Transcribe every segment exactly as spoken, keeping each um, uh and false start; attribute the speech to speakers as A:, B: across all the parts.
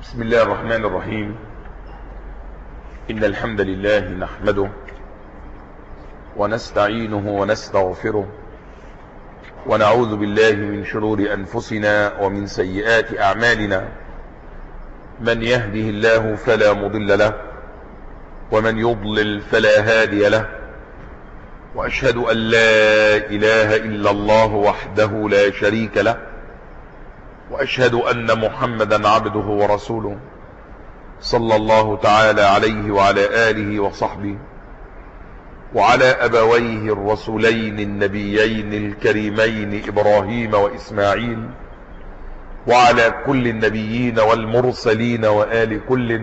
A: بسم الله الرحمن الرحيم. إن الحمد لله نحمده ونستعينه ونستغفره ونعوذ بالله من شرور أنفسنا ومن سيئات أعمالنا. من يهده الله فلا مضل له ومن يضلل فلا هادي له، وأشهد أن لا إله إلا الله وحده لا شريك له، وأشهد أن محمدا عبده ورسوله صلى الله تعالى عليه وعلى آله وصحبه وعلى أبويه الرسولين النبيين الكريمين إبراهيم وإسماعيل وعلى كل النبيين والمرسلين وآل كل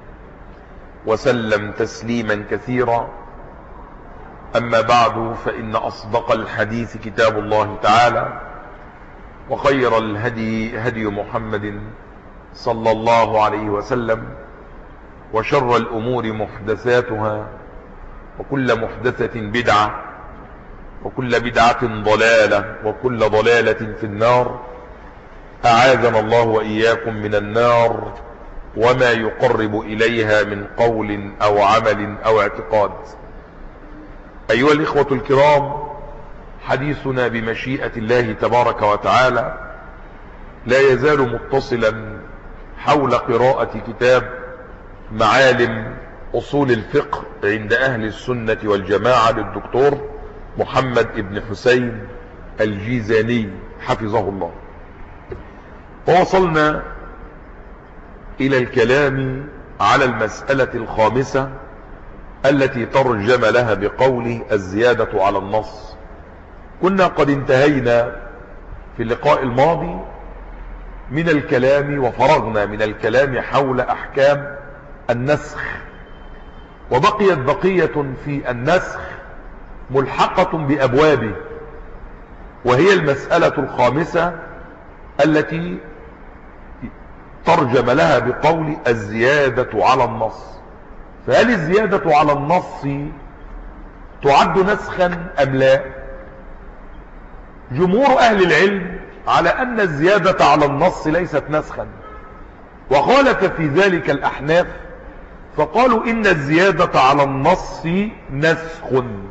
A: وسلم تسليما كثيرا. أما بعد، فإن أصدق الحديث كتاب الله تعالى، وخير الهدي هدي محمد صلى الله عليه وسلم، وشر الأمور محدثاتها، وكل محدثة بدعة، وكل بدعة ضلالة، وكل ضلالة في النار. أعاذنا الله وإياكم من النار وما يقرب إليها من قول أو عمل أو اعتقاد. أيها الإخوة الكرام، حديثنا بمشيئة الله تبارك وتعالى لا يزال متصلا حول قراءة كتاب معالم أصول الفقه عند أهل السنة والجماعة للدكتور محمد ابن حسين الجيزاني حفظه الله. ووصلنا إلى الكلام على المسألة الخامسة التي ترجم لها بقوله الزيادة على النص. كنا قد انتهينا في اللقاء الماضي من الكلام وفرغنا من الكلام حول أحكام النسخ، وبقيت بقية في النسخ ملحقة بأبوابه، وهي المسألة الخامسة التي ترجم لها بقول الزيادة على النص. فهل الزيادة على النص تعد نسخا أم لا؟ جمهور أهل العلم على أن الزيادة على النص ليست نسخا، وخالف في ذلك الأحناف فقالوا إن الزيادة على النص نسخ.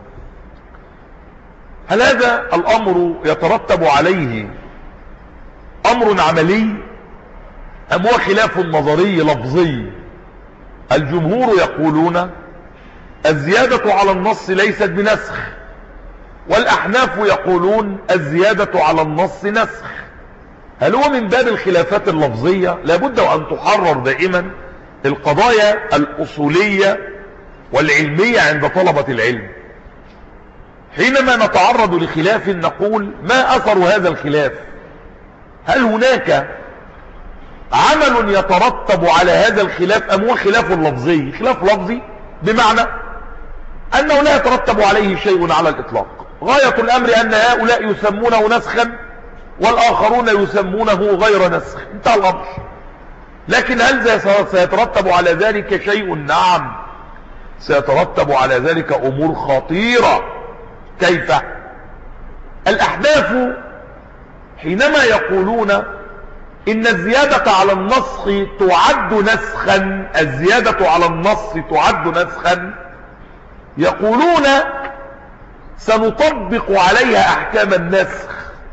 A: هل هذا الأمر يترتب عليه أمر عملي أم هو خلاف نظري لفظي؟ الجمهور يقولون الزيادة على النص ليست بنسخ، والأحناف يقولون الزيادة على النص نسخ. هل هو من باب الخلافات اللفظية؟ لابد أن تحرر دائما القضايا الأصولية والعلمية عند طلبة العلم. حينما نتعرض لخلاف نقول ما أثر هذا الخلاف؟ هل هناك عمل يترتب على هذا الخلاف أم هو خلاف لفظي؟ خلاف لفظي بمعنى أنه لا يترتب عليه شيء على الإطلاق. غاية الأمر أن هؤلاء يسمونه نسخا والآخرون يسمونه غير نسخ، انتهى الأمر. لكن هل سيترتب على ذلك شيء؟ نعم، سيترتب على ذلك أمور خطيرة. كيف؟ الأحناف حينما يقولون إن الزيادة على النص تعد نسخا، الزيادة على النص تعد نسخا، يقولون سنطبق عليها أحكام النسخ،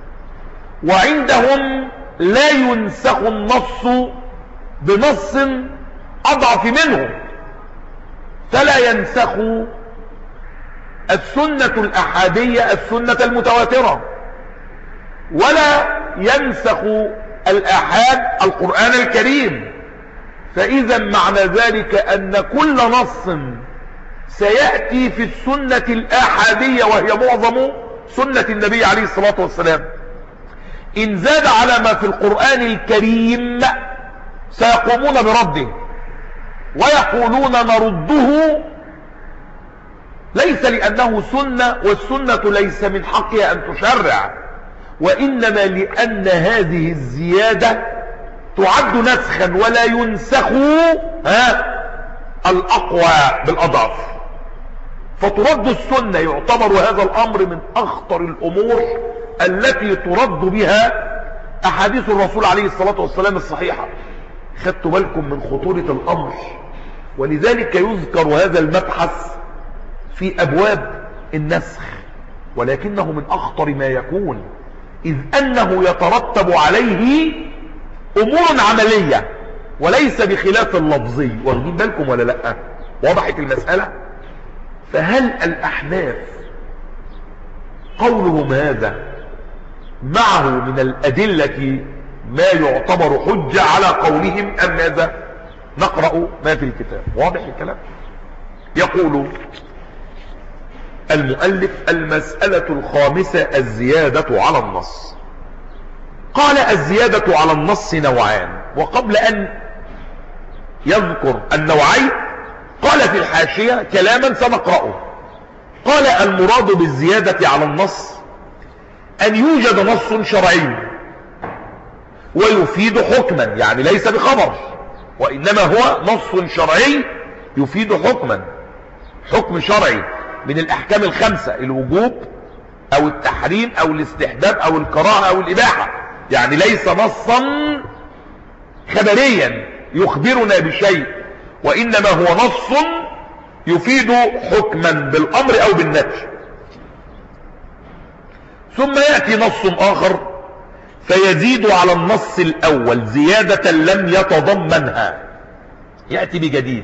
A: وعندهم لا ينسخ النص بنص أضعف منه، فلا ينسخ السنة الأحادية السنة المتواترة، ولا ينسخ الآحاد القرآن الكريم. فإذا معنى ذلك أن كل نص سيأتي في السنة الآحادية وهي معظم سنة النبي عليه الصلاة والسلام، إن زاد على ما في القرآن الكريم سيقومون برده ويقولون نرده، ليس لأنه سنة والسنة ليس من حقها أن تشرع، وإنما لأن هذه الزيادة تعد نسخا ولا ينسخ ها الأقوى بالأضعف، فترد السنة. يعتبر هذا الأمر من أخطر الأمور التي ترد بها أحاديث الرسول عليه الصلاة والسلام الصحيحة. خدتوا بالكم من خطورة الأمر؟ ولذلك يذكر هذا المبحث في أبواب النسخ، ولكنه من أخطر ما يكون، إذ أنه يترتب عليه أمور عملية وليس بخلاف اللفظي. واخدين بالكم ولا لأ؟ وضحت المسألة؟ فهل الأحناف قولهم هذا معه من الأدلة ما يعتبر حجة على قولهم أم ماذا؟ نقرأ ما في الكتاب. واضح الكلام؟ يقول المؤلف: المسألة الخامسة الزيادة على النص. قال: الزيادة على النص نوعان. وقبل أن يذكر النوعين قال في الحاشية كلاما سنقرأه. قال: المراد بالزيادة على النص أن يوجد نص شرعي ويفيد حكما، يعني ليس بخبر، وإنما هو نص شرعي يفيد حكما، حكم شرعي من الأحكام الخمسة: الوجوب أو التحريم أو الاستحباب أو الكراهة أو الإباحة. يعني ليس نصا خبريا يخبرنا بشيء، وإنما هو نص يفيد حكما بالأمر أو بالنهي. ثم يأتي نص آخر فيزيد على النص الأول زيادة لم يتضمنها، يأتي بجديد.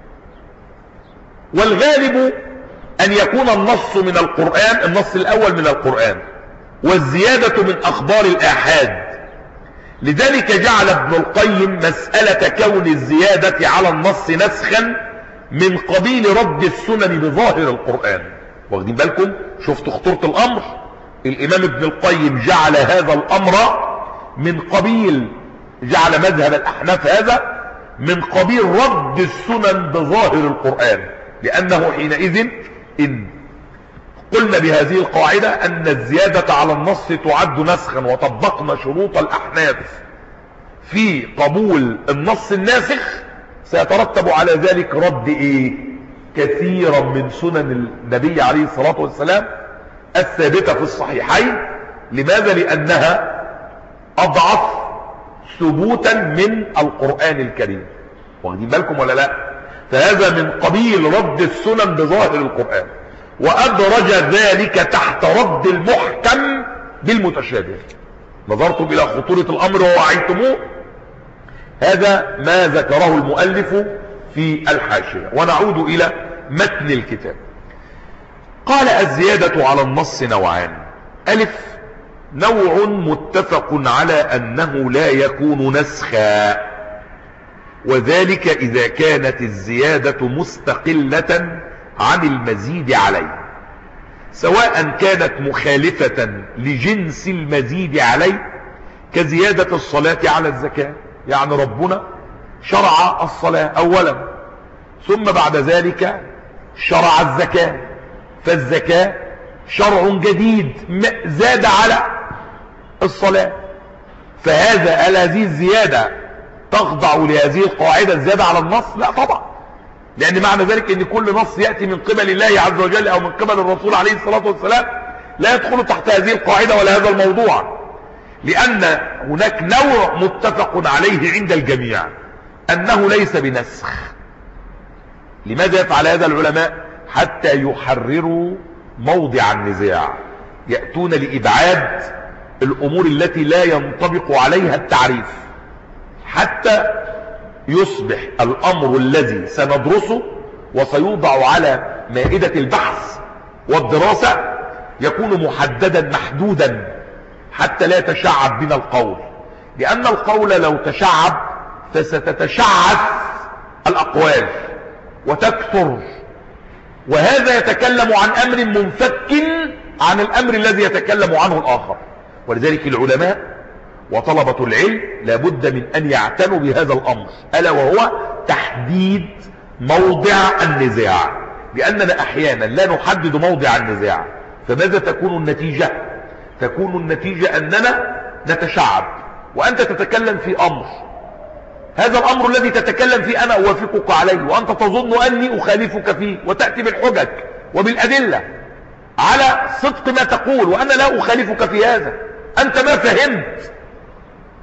A: والغالب أن يكون النص من القرآن، النص الأول من القرآن، والزيادة من أخبار الآحاد. لذلك جعل ابن القيم مسألة كون الزيادة على النص نسخا من قبيل رد السنن بظاهر القرآن. واخدين بالكم؟ شفتوا خطورة الأمر؟ الإمام ابن القيم جعل هذا الأمر من قبيل، جعل مذهب الأحناف هذا من قبيل رد السنن بظاهر القرآن، لأنه حينئذ إن قلنا بهذه القاعدة أن الزيادة على النص تعد نسخا، وطبقنا شروط الأحناف في قبول النص الناسخ، سيترتب على ذلك رد إيه؟ كثيرا من سنن النبي عليه الصلاة والسلام الثابتة في الصحيحين. لماذا؟ لأنها أضعف ثبوتا من القرآن الكريم. واخدين بالكم ولا لا؟ فهذا من قبيل رد السنن بظاهر القرآن، وأدرج ذلك تحت رد المحكم بالمتشابه. نظرتم إلى خطورة الأمر ووعيتموه؟ هذا ما ذكره المؤلف في الحاشية. ونعود إلى متن الكتاب. قال: الزيادة على النص نوعان. ألف: نوع متفق على أنه لا يكون نسخا، وذلك إذا كانت الزيادة مستقلة عن المزيد عليه، سواء كانت مخالفة لجنس المزيد عليه، كزيادة الصلاة على الزكاة. يعني ربنا شرع الصلاة أولا، ثم بعد ذلك شرع الزكاة، فالزكاة شرع جديد زاد على الصلاة. فهذا هل هذه الزيادة تخضع لهذه القاعدة الزيادة على النص؟ لا طبعا، لأن معنى ذلك أن كل نص يأتي من قبل الله عز وجل أو من قبل الرسول عليه الصلاة والسلام لا يدخل تحت هذه القاعدة ولا هذا الموضوع، لأن هناك نوع متفق عليه عند الجميع أنه ليس بنسخ. لماذا يفعل هذا العلماء؟ حتى يحرروا موضع النزاع، يأتون لإبعاد الأمور التي لا ينطبق عليها التعريف، حتى يصبح الأمر الذي سندرسه وسيوضع على مائدة البحث والدراسة يكون محددا محدودا، حتى لا يتشعب بنا القول، لأن القول لو تشعب فستتشعث الأقوال وتكثر، وهذا يتكلم عن أمر منفك عن الأمر الذي يتكلم عنه الآخر. ولذلك العلماء وطلبة العلم لابد من أن يعتنوا بهذا الأمر، ألا وهو تحديد موضع النزاع، لأننا أحيانا لا نحدد موضع النزاع، فماذا تكون النتيجة؟ تكون النتيجة أننا نتشعب، وأنت تتكلم في أمر، هذا الأمر الذي تتكلم فيه أنا أوافقك عليه، وأنت تظن أني أخالفك فيه، وتأتي بالحجج وبالأدلة على صدق ما تقول، وأنا لا أخالفك في هذا، أنت ما فهمت.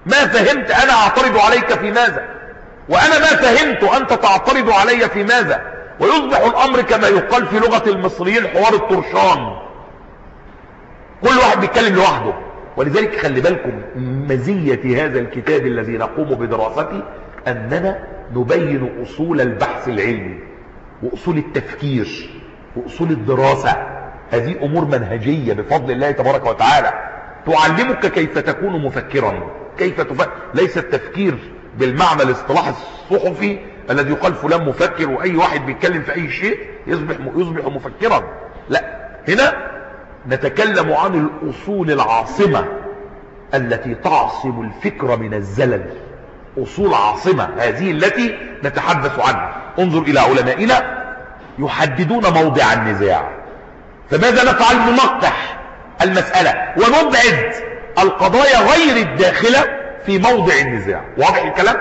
A: ما فهمت أنا أعترض عليك في ماذا، وأنا ما فهمت أنت تعترض علي في ماذا، ويصبح الأمر كما يقال في لغة المصريين حوار الطرشان، كل واحد بيتكلم لوحده. ولذلك خلي بالكم مزية هذا الكتاب الذي نقوم بدراسته أننا نبين أصول البحث العلمي وأصول التفكير وأصول الدراسة. هذه أمور منهجية بفضل الله تبارك وتعالى تعلمك كيف تكون مفكرا، كيف تفكر. ليس التفكير بالمعنى الاصطلاح الصحفي الذي يقال فلان مفكر وأي واحد بيتكلم في أي شيء يصبح يصبح مفكرا. لا، هنا نتكلم عن الأصول العاصمة التي تعصم الفكر من الزلل، أصول عاصمة هذه التي نتحدث عنها. انظر إلى علمائنا يحددون موضع النزاع، فماذا نفعل؟ ننقح المسألة ونبعد القضايا غير الداخلة في موضع النزاع. واضح الكلام؟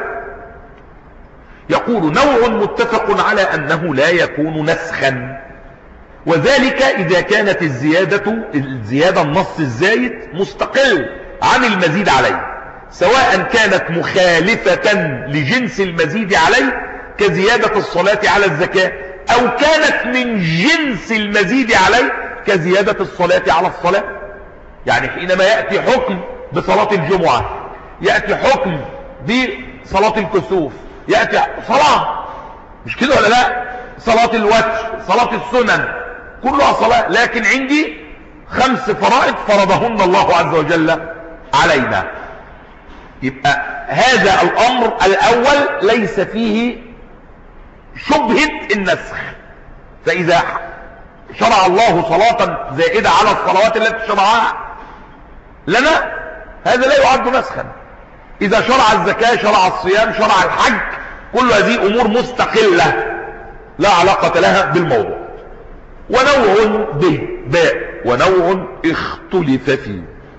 A: يقول نوع متفق على أنه لا يكون نسخا، وذلك إذا كانت الزيادة الزيادة النص الزايد مستقل عن المزيد عليه، سواء كانت مخالفة لجنس المزيد عليه كزيادة الصلاة على الزكاة، أو كانت من جنس المزيد عليه كزيادة الصلاة على الصلاة. يعني حينما يأتي حكم بصلاة الجمعة، يأتي حكم بصلاة الكسوف، يأتي صلاة، مش كده ولا لا؟ صلاة الوتر، صلاة السنن، كلها صلاة، لكن عندي خمس فرائض فرضهن الله عز وجل علينا. يبقى هذا الأمر الأول ليس فيه شبهة النسخ. فإذا شرع الله صلاة زائدة على الصلوات التي شرعها لنا، هذا لا يعد نسخا. إذا شرع الزكاة، شرع الصيام، شرع الحج، كل هذه أمور مستقلة لا علاقة لها بالموضوع. ونوع به باء ونوع اختلف فيه،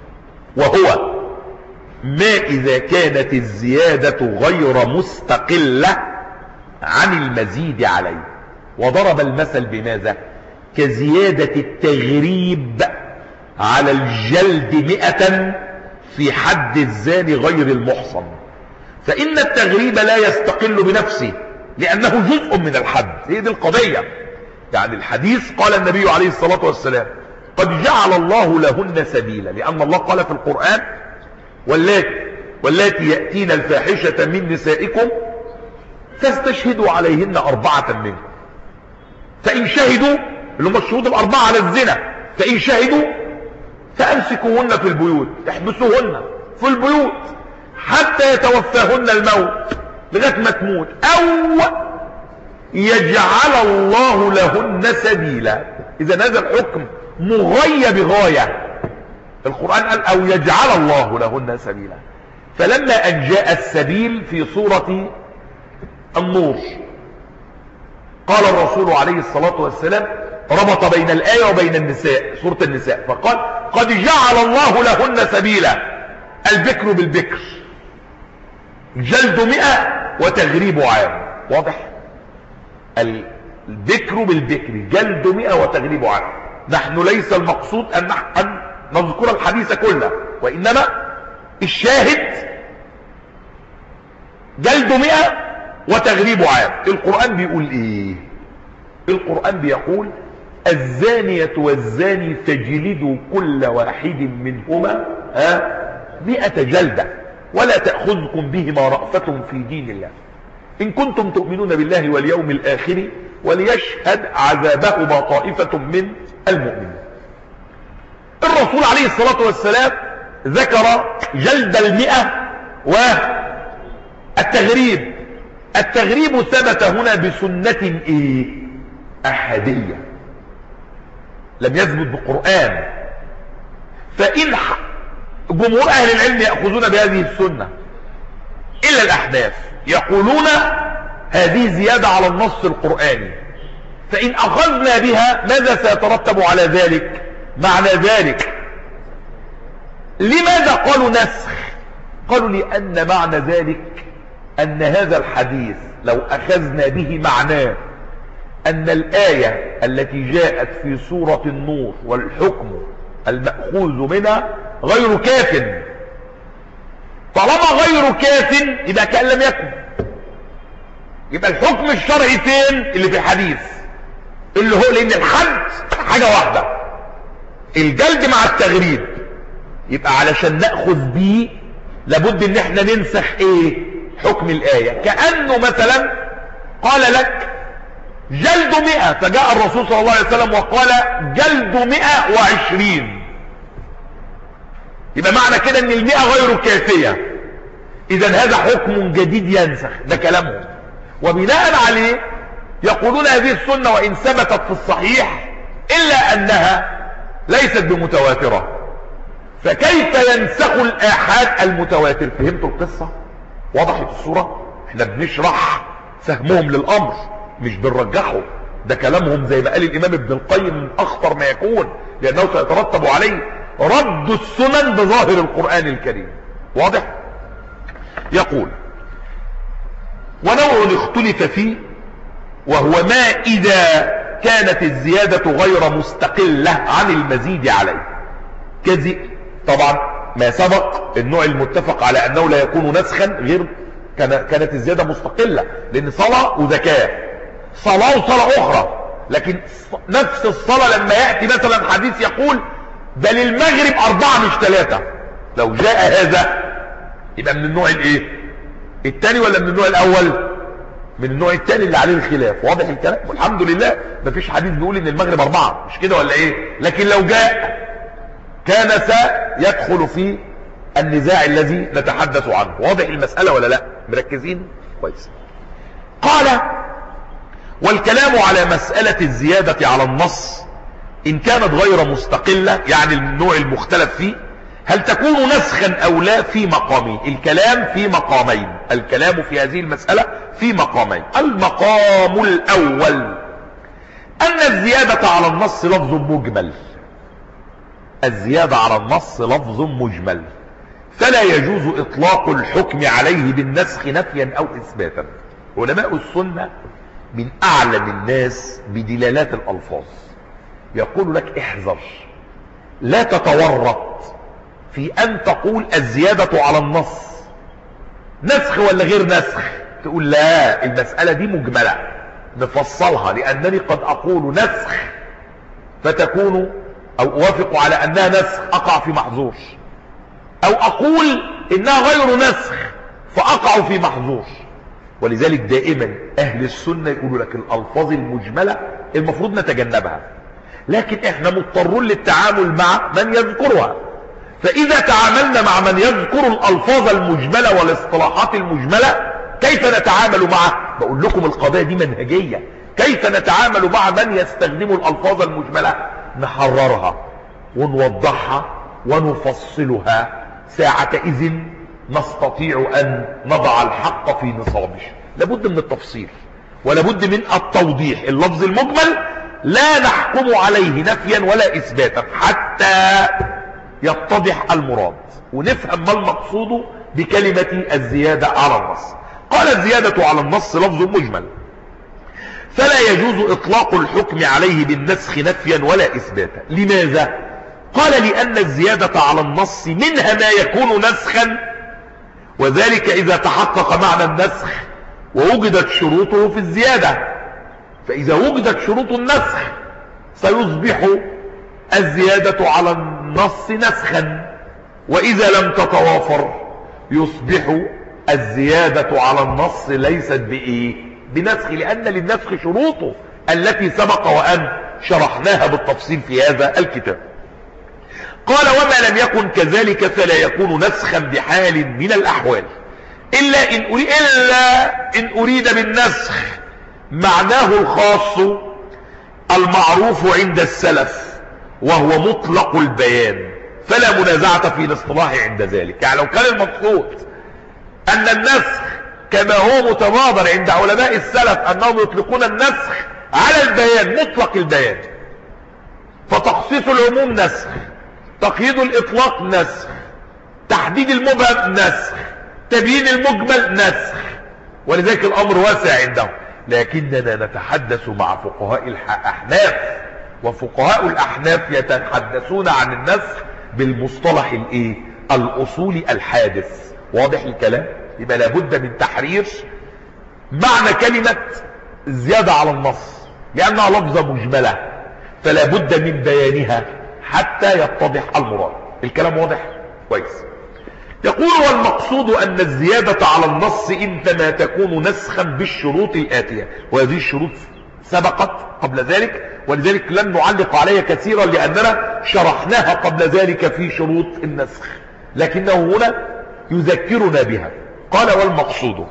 A: وهو ما إذا كانت الزيادة غير مستقلة عن المزيد عليه. وضرب المثل بماذا؟ كزيادة التغريب على الجلد مئة في حد الزاني غير المحصن. فإن التغريب لا يستقل بنفسه لأنه جزء من الحد. هي دي القضية. يعني الحديث قال النبي عليه الصلاة والسلام قد جعل الله لهن سبيلا، لأن الله قال في القرآن واللاتي واللاتي يأتين الفاحشة من نسائكم فاستشهدوا عليهن أربعة منكم، فإن شهدوا، اللي هم الشهود الأربعة على الزنا، فإن شهدوا فأمسكوهن في البيوت، احبسوهن في البيوت حتى يتوفاهن الموت، لغاية ما تموت، أو يجعل الله لهن سبيلا. إذا هذا الحكم مغاية بغاية. القرآن قال أو يجعل الله لهن سبيلا. فلما أن جاء السبيل في سورة النور قال الرسول عليه الصلاة والسلام ربط بين الآية وبين النساء، سورة النساء، فقال قد جعل الله لهن سبيلا. البكر بالبكر جلد مئة وتغريب عام. واضح؟ البكر بالبكر جلد مئة وتغريب عام. نحن ليس المقصود أن نذكر الحديث كله، وإنما الشاهد جلد مئة وتغريب عام. القرآن بيقول ايه؟ القرآن بيقول الزانية والزاني فاجلدوا كل واحد منهما مئة جلدة ولا تأخذكم بهما رأفة في دين الله إن كنتم تؤمنون بالله واليوم الآخر وليشهد عذابهما طائفة من المؤمنين. الرسول عليه الصلاة والسلام ذكر جلد المئة والتغريب. التغريب ثبت هنا بسنة ايه؟ احادية، لم يثبت بقرآن. فإن جمهور اهل العلم يأخذون بهذه السنة الا الاحناف يقولون هذه زيادة على النص القرآني. فإن اخذنا بها ماذا سيترتب على ذلك؟ معنى ذلك لماذا قالوا نسخ؟ قالوا لأن معنى ذلك أن هذا الحديث لو أخذنا به معناه أن الآية التي جاءت في سورة النور والحكم المأخوذ منها غير كاف، طالما غير كاف يبقى كأن لم يكن. يبقى الحكم الشرعي فين؟ اللي في الحديث، اللي هو لان الحد حاجة واحدة، الجلد مع التغريب. يبقى علشان نأخذ بيه لابد ان احنا ننسخ ايه؟ حكم الآية. كأنه مثلا قال لك جلد مئة، فجاء الرسول صلى الله عليه وسلم وقال جلد مئة وعشرين، يبقى معنى كده ان المئة غير كافية، اذا هذا حكم جديد ينسخ. ده كلامهم، وبناء عليه يقولون هذه السنة وان ثبتت في الصحيح الا انها ليست بمتواترة، فكيف ينسخ الآحاد المتواتر؟ فهمتوا القصة؟ وضحت الصورة؟ احنا بنشرح فهمهم للامر مش بنرجحه. ده كلامهم زي ما قال الامام ابن القيم من اخطر ما يكون، لانه سيترتب عليه رد السنن بظاهر القرآن الكريم. واضح؟ يقول ونوع اختلف فيه وهو ما اذا كانت الزيادة غير مستقلة عن المزيد عليه. كذي طبعا ما سبق النوع المتفق على انه لا يكون نسخا غير كانت الزيادة مستقلة، لان صلاة وزكاة، صلاة وصلاة اخرى. لكن نفس الصلاة لما يأتي مثلا حديث يقول بل المغرب اربعة مش ثلاثة، لو جاء هذا يبقى من النوع الايه؟ الثاني ولا من النوع الاول؟ من النوع الثاني اللي عليه الخلاف. واضح الكلام؟ والحمد لله مفيش حديث بيقول ان المغرب اربعة، مش كده ولا ايه؟ لكن لو جاء كان سيدخل في النزاع الذي نتحدث عنه. واضح المسألة ولا لا؟ مركزين كويس. قال والكلام على مسألة الزيادة على النص إن كانت غير مستقلة، يعني النوع المختلف فيه، هل تكون نسخا أو لا في مقامين. الكلام في مقامين، الكلام في هذه المسألة في مقامين. المقام الأول أن الزيادة على النص لفظ مجمل، الزيادة على النص لفظ مجمل، فلا يجوز إطلاق الحكم عليه بالنسخ نفيا أو إثباتا. علماء السنة من أعلم الناس بدلالات الألفاظ، يقول لك احذر لا تتورط في أن تقول الزيادة على النص نسخ ولا غير نسخ. تقول لا، المسألة دي مجملة نفصلها، لأنني قد أقول نسخ فتكون أو أوافق على أنها نسخ أقع في محظور، أو أقول إنها غير نسخ فأقع في محظور. ولذلك دائما أهل السنة يقولوا لك الألفاظ المجملة المفروض نتجنبها، لكن احنا مضطرون للتعامل مع من يذكرها. فإذا تعاملنا مع من يذكر الألفاظ المجملة والاصطلاحات المجملة كيف نتعامل معه؟ بقول لكم القضايا دي منهجية. كيف نتعامل مع من يستخدم الألفاظ المجملة؟ نحررها ونوضحها ونفصلها، ساعة إذن نستطيع أن نضع الحق في نصابه. لابد من التفصيل ولابد من التوضيح. اللفظ المجمل لا نحكم عليه نفيا ولا إثباتا حتى يتضح المراد ونفهم ما المقصود بكلمة الزيادة على النص. قال الزيادة على النص لفظ مجمل فلا يجوز إطلاق الحكم عليه بالنسخ نفيا ولا إثباتا. لماذا؟ قال لأن الزيادة على النص منها ما يكون نسخا، وذلك إذا تحقق معنى النسخ ووجدت شروطه في الزيادة. فإذا وجدت شروط النسخ سيصبح الزيادة على النص نسخا، وإذا لم تتوافر يصبح الزيادة على النص ليست بإيه؟ بنسخ، لأن للنسخ شروطه التي سبق وأن شرحناها بالتفصيل في هذا الكتاب. قال وما لم يكن كذلك فلا يكون نسخا بحال من الأحوال إلا إن أريد, إلا إن أريد بالنسخ معناه الخاص المعروف عند السلف وهو مطلق البيان، فلا منازعة في الاصطلاح عند ذلك. يعني لو كان المقصود أن النسخ كما هو متبادر عند علماء السلف أنهم يطلقون النسخ على البيان مطلق البيان، فتخصيص العموم نسخ، تقييد الإطلاق نسخ، تحديد المبهم نسخ، تبيين المجمل نسخ، ولذلك الأمر واسع عندهم. لكننا نتحدث مع فقهاء الأحناف، وفقهاء الأحناف يتحدثون عن النسخ بالمصطلح الايه؟ الأصولي الحادث، واضح الكلام؟ يبقى لابد من تحرير معنى كلمة زيادة على النص، لأنها لفظة مجملة فلا بد من بيانها حتى يتضح المراد. الكلام واضح كويس. يقول والمقصود أن الزيادة على النص إنما تكون نسخا بالشروط الآتية، وهذه الشروط سبقت قبل ذلك، ولذلك لن نعلق عليها كثيرا لأننا شرحناها قبل ذلك في شروط النسخ، لكنه هنا يذكرنا بها. قال والمقصود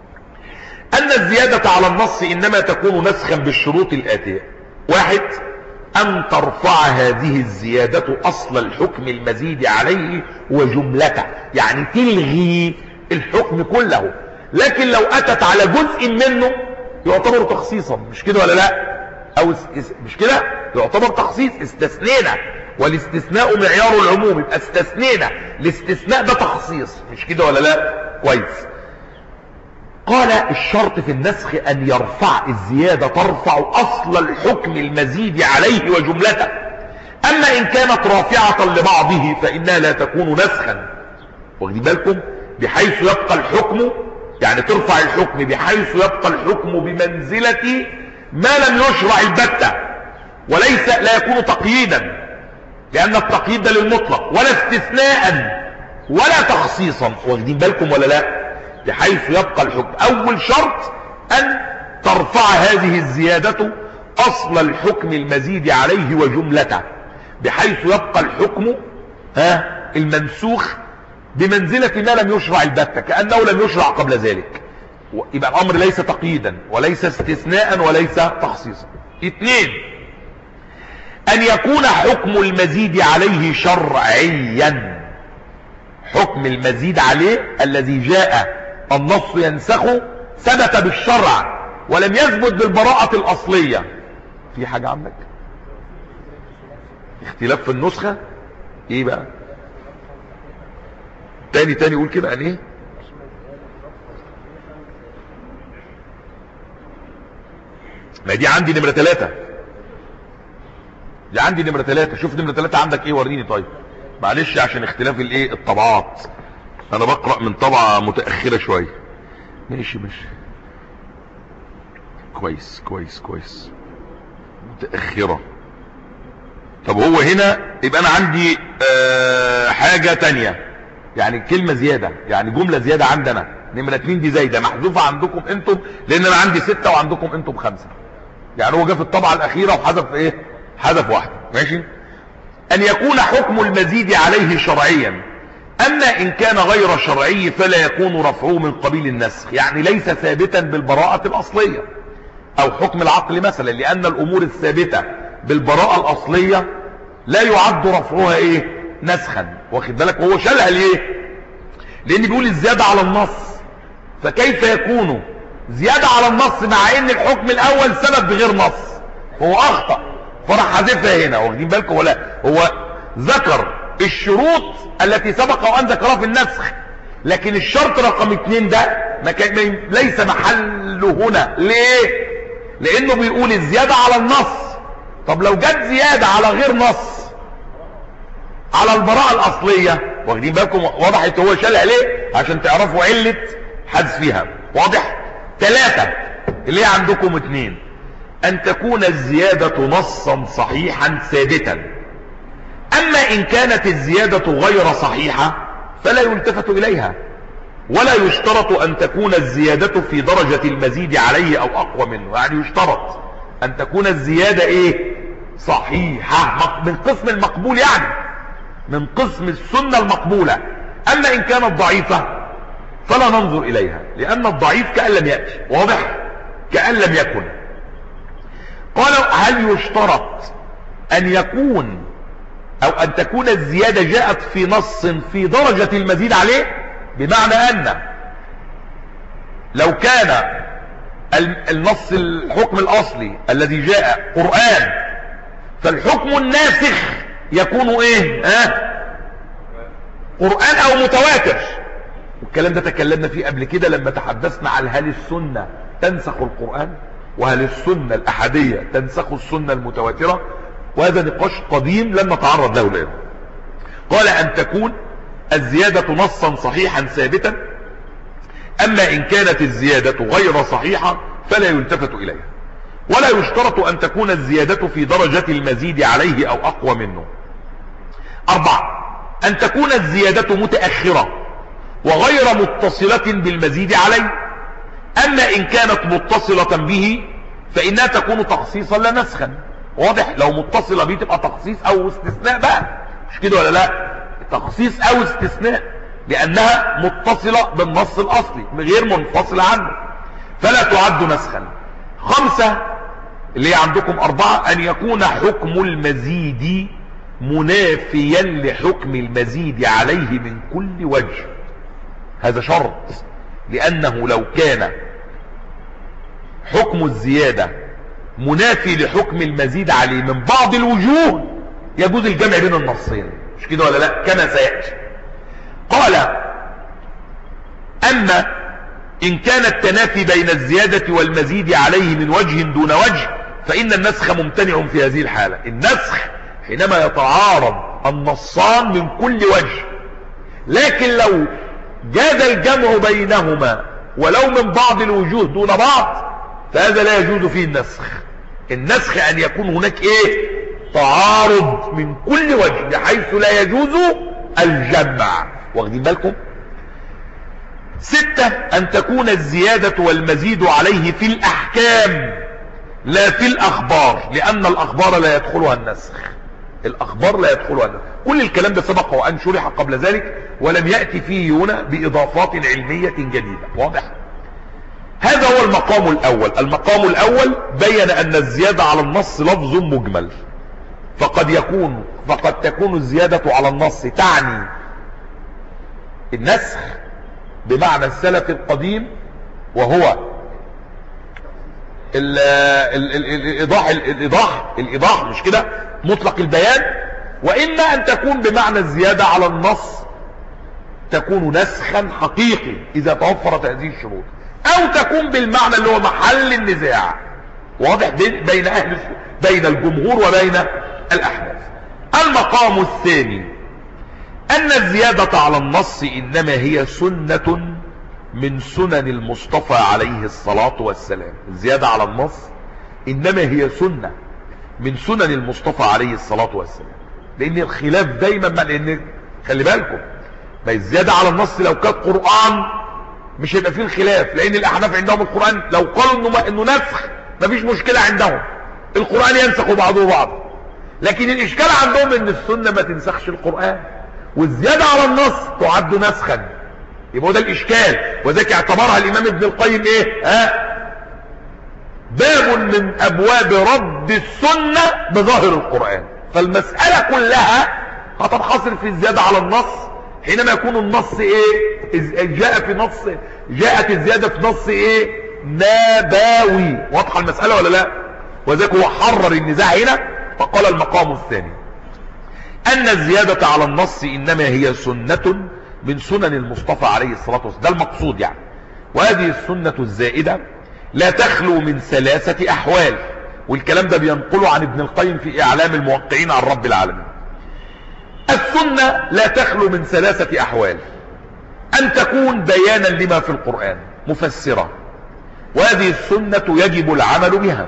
A: أن الزيادة على النص إنما تكون نسخا بالشروط الآتية: واحد، أن ترفع هذه الزيادة أصل الحكم المزيد عليه وجملته، يعني تلغي الحكم كله، لكن لو أتت على جزء منه يعتبر تخصيصا، مش كده ولا لا؟ أو مش كده يعتبر تخصيص، استثنينا، والاستثناء معيار العموم، يبقى استثنينا، الاستثناء ده تخصيص، مش كده ولا لا؟ كويس. قال الشرط في النسخ أن يرفع الزيادة، ترفع أصل الحكم المزيد عليه وجملته. أما إن كانت رافعة لبعضه فإنها لا تكون نسخا، واخدين بالكم؟ بحيث يبقى الحكم، يعني ترفع الحكم بحيث يبقى الحكم بمنزلة ما لم يشرع البتة، وليس لا يكون تقييدا، لأن التقييد ده للمطلق، ولا استثناء ولا تخصيصا، واخدين بالكم ولا لا؟ بحيث يبقى الحكم. أول شرط أن ترفع هذه الزيادة أصل الحكم المزيد عليه وجملته، بحيث يبقى الحكم ها المنسوخ بمنزلة ما لم يشرع البتة، كأنه لم يشرع قبل ذلك. يبقى الأمر ليس تقييدا وليس استثناء وليس تخصيصا. اثنين، أن يكون حكم المزيد عليه شرعيا، حكم المزيد عليه الذي جاء النص ينسخه ثبت بالشرع ولم يثبت بالبراءة الأصلية. في حاجة عندك اختلاف في النسخة؟ ايه بقى؟ تاني تاني قول كده. يعني ايه؟ ما دي عندي نمرة ثلاثة، دي عندي نمرة ثلاثة. شوف نمرة ثلاثة عندك ايه، وريني. طيب معلش عشان اختلاف الايه الطبعات، انا بقرأ من طبعة متأخرة شوية. ماشي ماشي كويس كويس كويس متأخرة. طب هو هنا يبقى انا عندي آه حاجة تانية، يعني كلمة زيادة، يعني جملة زيادة عندنا. نمرة اتنين دي زايدة محذوفة عندكم انتم، لان انا عندي ستة وعندكم انتم خمسة، يعني هو جاء في الطبعة الاخيرة وحذف ايه، حذف واحدة. ماشي. ان يكون حكم المزيد عليه شرعيا، اما ان كان غير شرعي فلا يكون رفعه من قبيل النسخ، يعني ليس ثابتا بالبراءة الاصلية او حكم العقل مثلا، لان الامور الثابتة بالبراءة الاصلية لا يعد رفعها ايه نسخا، واخد بالك؟ وهو شالها ليه؟ لان بيقول الزيادة على النص، فكيف يكون زيادة على النص مع ان الحكم الاول ثبت بغير نص؟ هو اخطأ فراح حذفها هنا، واخدين بالكم ولا؟ هو ذكر الشروط التي سبق وان ذكرها في النسخ، لكن الشرط رقم اتنين ده ما كان ليس محله هنا. ليه؟ لانه بيقول الزيادة على النص. طب لو جت زيادة على غير نص على البراءة الاصلية، واخدين بالكم؟ وضحت هو شالها ليه؟ عشان تعرفوا علة حذفها. واضح؟ ثلاثة اللي هي عندكم اتنين، ان تكون الزيادة نصا صحيحا ثابتا. اما ان كانت الزيادة غير صحيحة فلا يلتفت اليها، ولا يشترط ان تكون الزيادة في درجة المزيد عليه او اقوى منه، يعني يشترط ان تكون الزيادة ايه؟ صحيحة، من قسم المقبول، يعني من قسم السنة المقبولة. اما ان كانت ضعيفة فلا ننظر اليها، لان الضعيف كأن لم يأتي. واضح؟ كأن لم يكن. قالوا هل يشترط ان يكون او ان تكون الزيادة جاءت في نص في درجة المزيد عليه؟ بمعنى ان لو كان النص الحكم الاصلي الذي جاء قرآن، فالحكم الناسخ يكون ايه؟ ها؟ قرآن او متواتر. والكلام ده تكلمنا فيه قبل كده لما تحدثنا عن هل السنة تنسخ القرآن، وهل السنة الأحادية تنسخ السنة المتواترة، وهذا نقاش قديم لن نتعرض له الآن. قال أن تكون الزيادة نصا صحيحا ثابتا، أما إن كانت الزيادة غير صحيحة فلا يلتفت إليها. ولا يشترط أن تكون الزيادة في درجة المزيد عليه أو أقوى منه. أربعة، أن تكون الزيادة متأخرة وغير متصلة بالمزيد عليه. أما إن كانت متصلة به فإنها تكون تخصيصا لا نسخا. واضح؟ لو متصلة به تبقى تخصيص أو استثناء بقى، مش كده ولا لا؟ تخصيص أو استثناء، لأنها متصلة بالنص الأصلي غير منفصلة عنه، فلا تعد نسخا. خمسة اللي هي عندكم أربعة، أن يكون حكم المزيد منافيا لحكم المزيد عليه من كل وجه. هذا شرط، لأنه لو كان حكم الزيادة منافي لحكم المزيد عليه من بعض الوجوه يجوز الجمع بين النصين، مش كده ولا لا؟ كما سيأتي. قال: أما إن كان التنافي بين الزيادة والمزيد عليه من وجه دون وجه فإن النسخ ممتنع في هذه الحالة. النسخ حينما يتعارض النصان من كل وجه، لكن لو جاز الجمع بينهما ولو من بعض الوجوه دون بعض فهذا لا يجوز فيه النسخ. النسخ أن يكون هناك إيه؟ تعارض من كل وجه بحيث لا يجوز الجمع. واخدين بالكم؟ ستة، أن تكون الزيادة والمزيد عليه في الأحكام لا في الأخبار، لأن الأخبار لا يدخلها النسخ. الأخبار لا يدخلها النسخ. كل الكلام ده سبق وأن شرح قبل ذلك ولم يأتي فيه هنا بإضافات علمية جديدة. واضح؟ هذا هو المقام الأول. المقام الأول بين أن الزيادة على النص لفظ مجمل، فقد يكون فقد تكون الزيادة على النص تعني النسخ بمعنى السلف القديم، وهو ال ال ال الإيضاح الإيضاح الإيضاح مش كده، مطلق البيان. وإما أن تكون بمعنى الزيادة على النص تكون نسخا حقيقي إذا توفرت هذه الشروط، أو تكون بالمعنى اللي هو محل النزاع. واضح؟ بين أهل بين الجمهور وبين الأحناف. المقام الثاني أن الزيادة على النص إنما هي سنة من سنن المصطفى عليه الصلاة والسلام. الزيادة على النص إنما هي سنة من سنن المصطفى عليه الصلاة والسلام، لأن الخلاف دايما ما لأن خلي بالكم، ما الزيادة على النص لو كانت قرآن مش هيبقى فيه الخلاف، لأن الأحناف عندهم القرآن لو قالوا إنه, إنه نسخ مفيش مشكلة عندهم، القرآن ينسخ بعضه بعض. لكن الإشكال عندهم إن السنة ما تنسخش القرآن، والزيادة على النص تعد نسخا. يبقى ده الإشكال، وذلك اعتبرها الإمام ابن القيم إيه؟ ها؟ باب من أبواب رد السنة بظاهر القرآن. فالمسألة كلها هتنحصر في الزيادة على النص حينما يكون النص إيه؟ جاء في نص جاءت الزيادة في نص إيه؟ نبوي. واضحة المسألة ولا لا؟ وذلك هو حرر النزاع هنا فقال المقام الثاني أن الزيادة على النص إنما هي سنة من سنن المصطفى عليه الصلاة والسلام. ده المقصود يعني. وهذه السنة الزائدة لا تخلو من ثلاثة أحوال، والكلام ده بينقله عن ابن القيم في إعلام الموقعين عن رب العالمين. السنة لا تخلو من ثلاثة أحوال: أن تكون بيانا لما في القرآن مفسرة، وهذه السنة يجب العمل بها،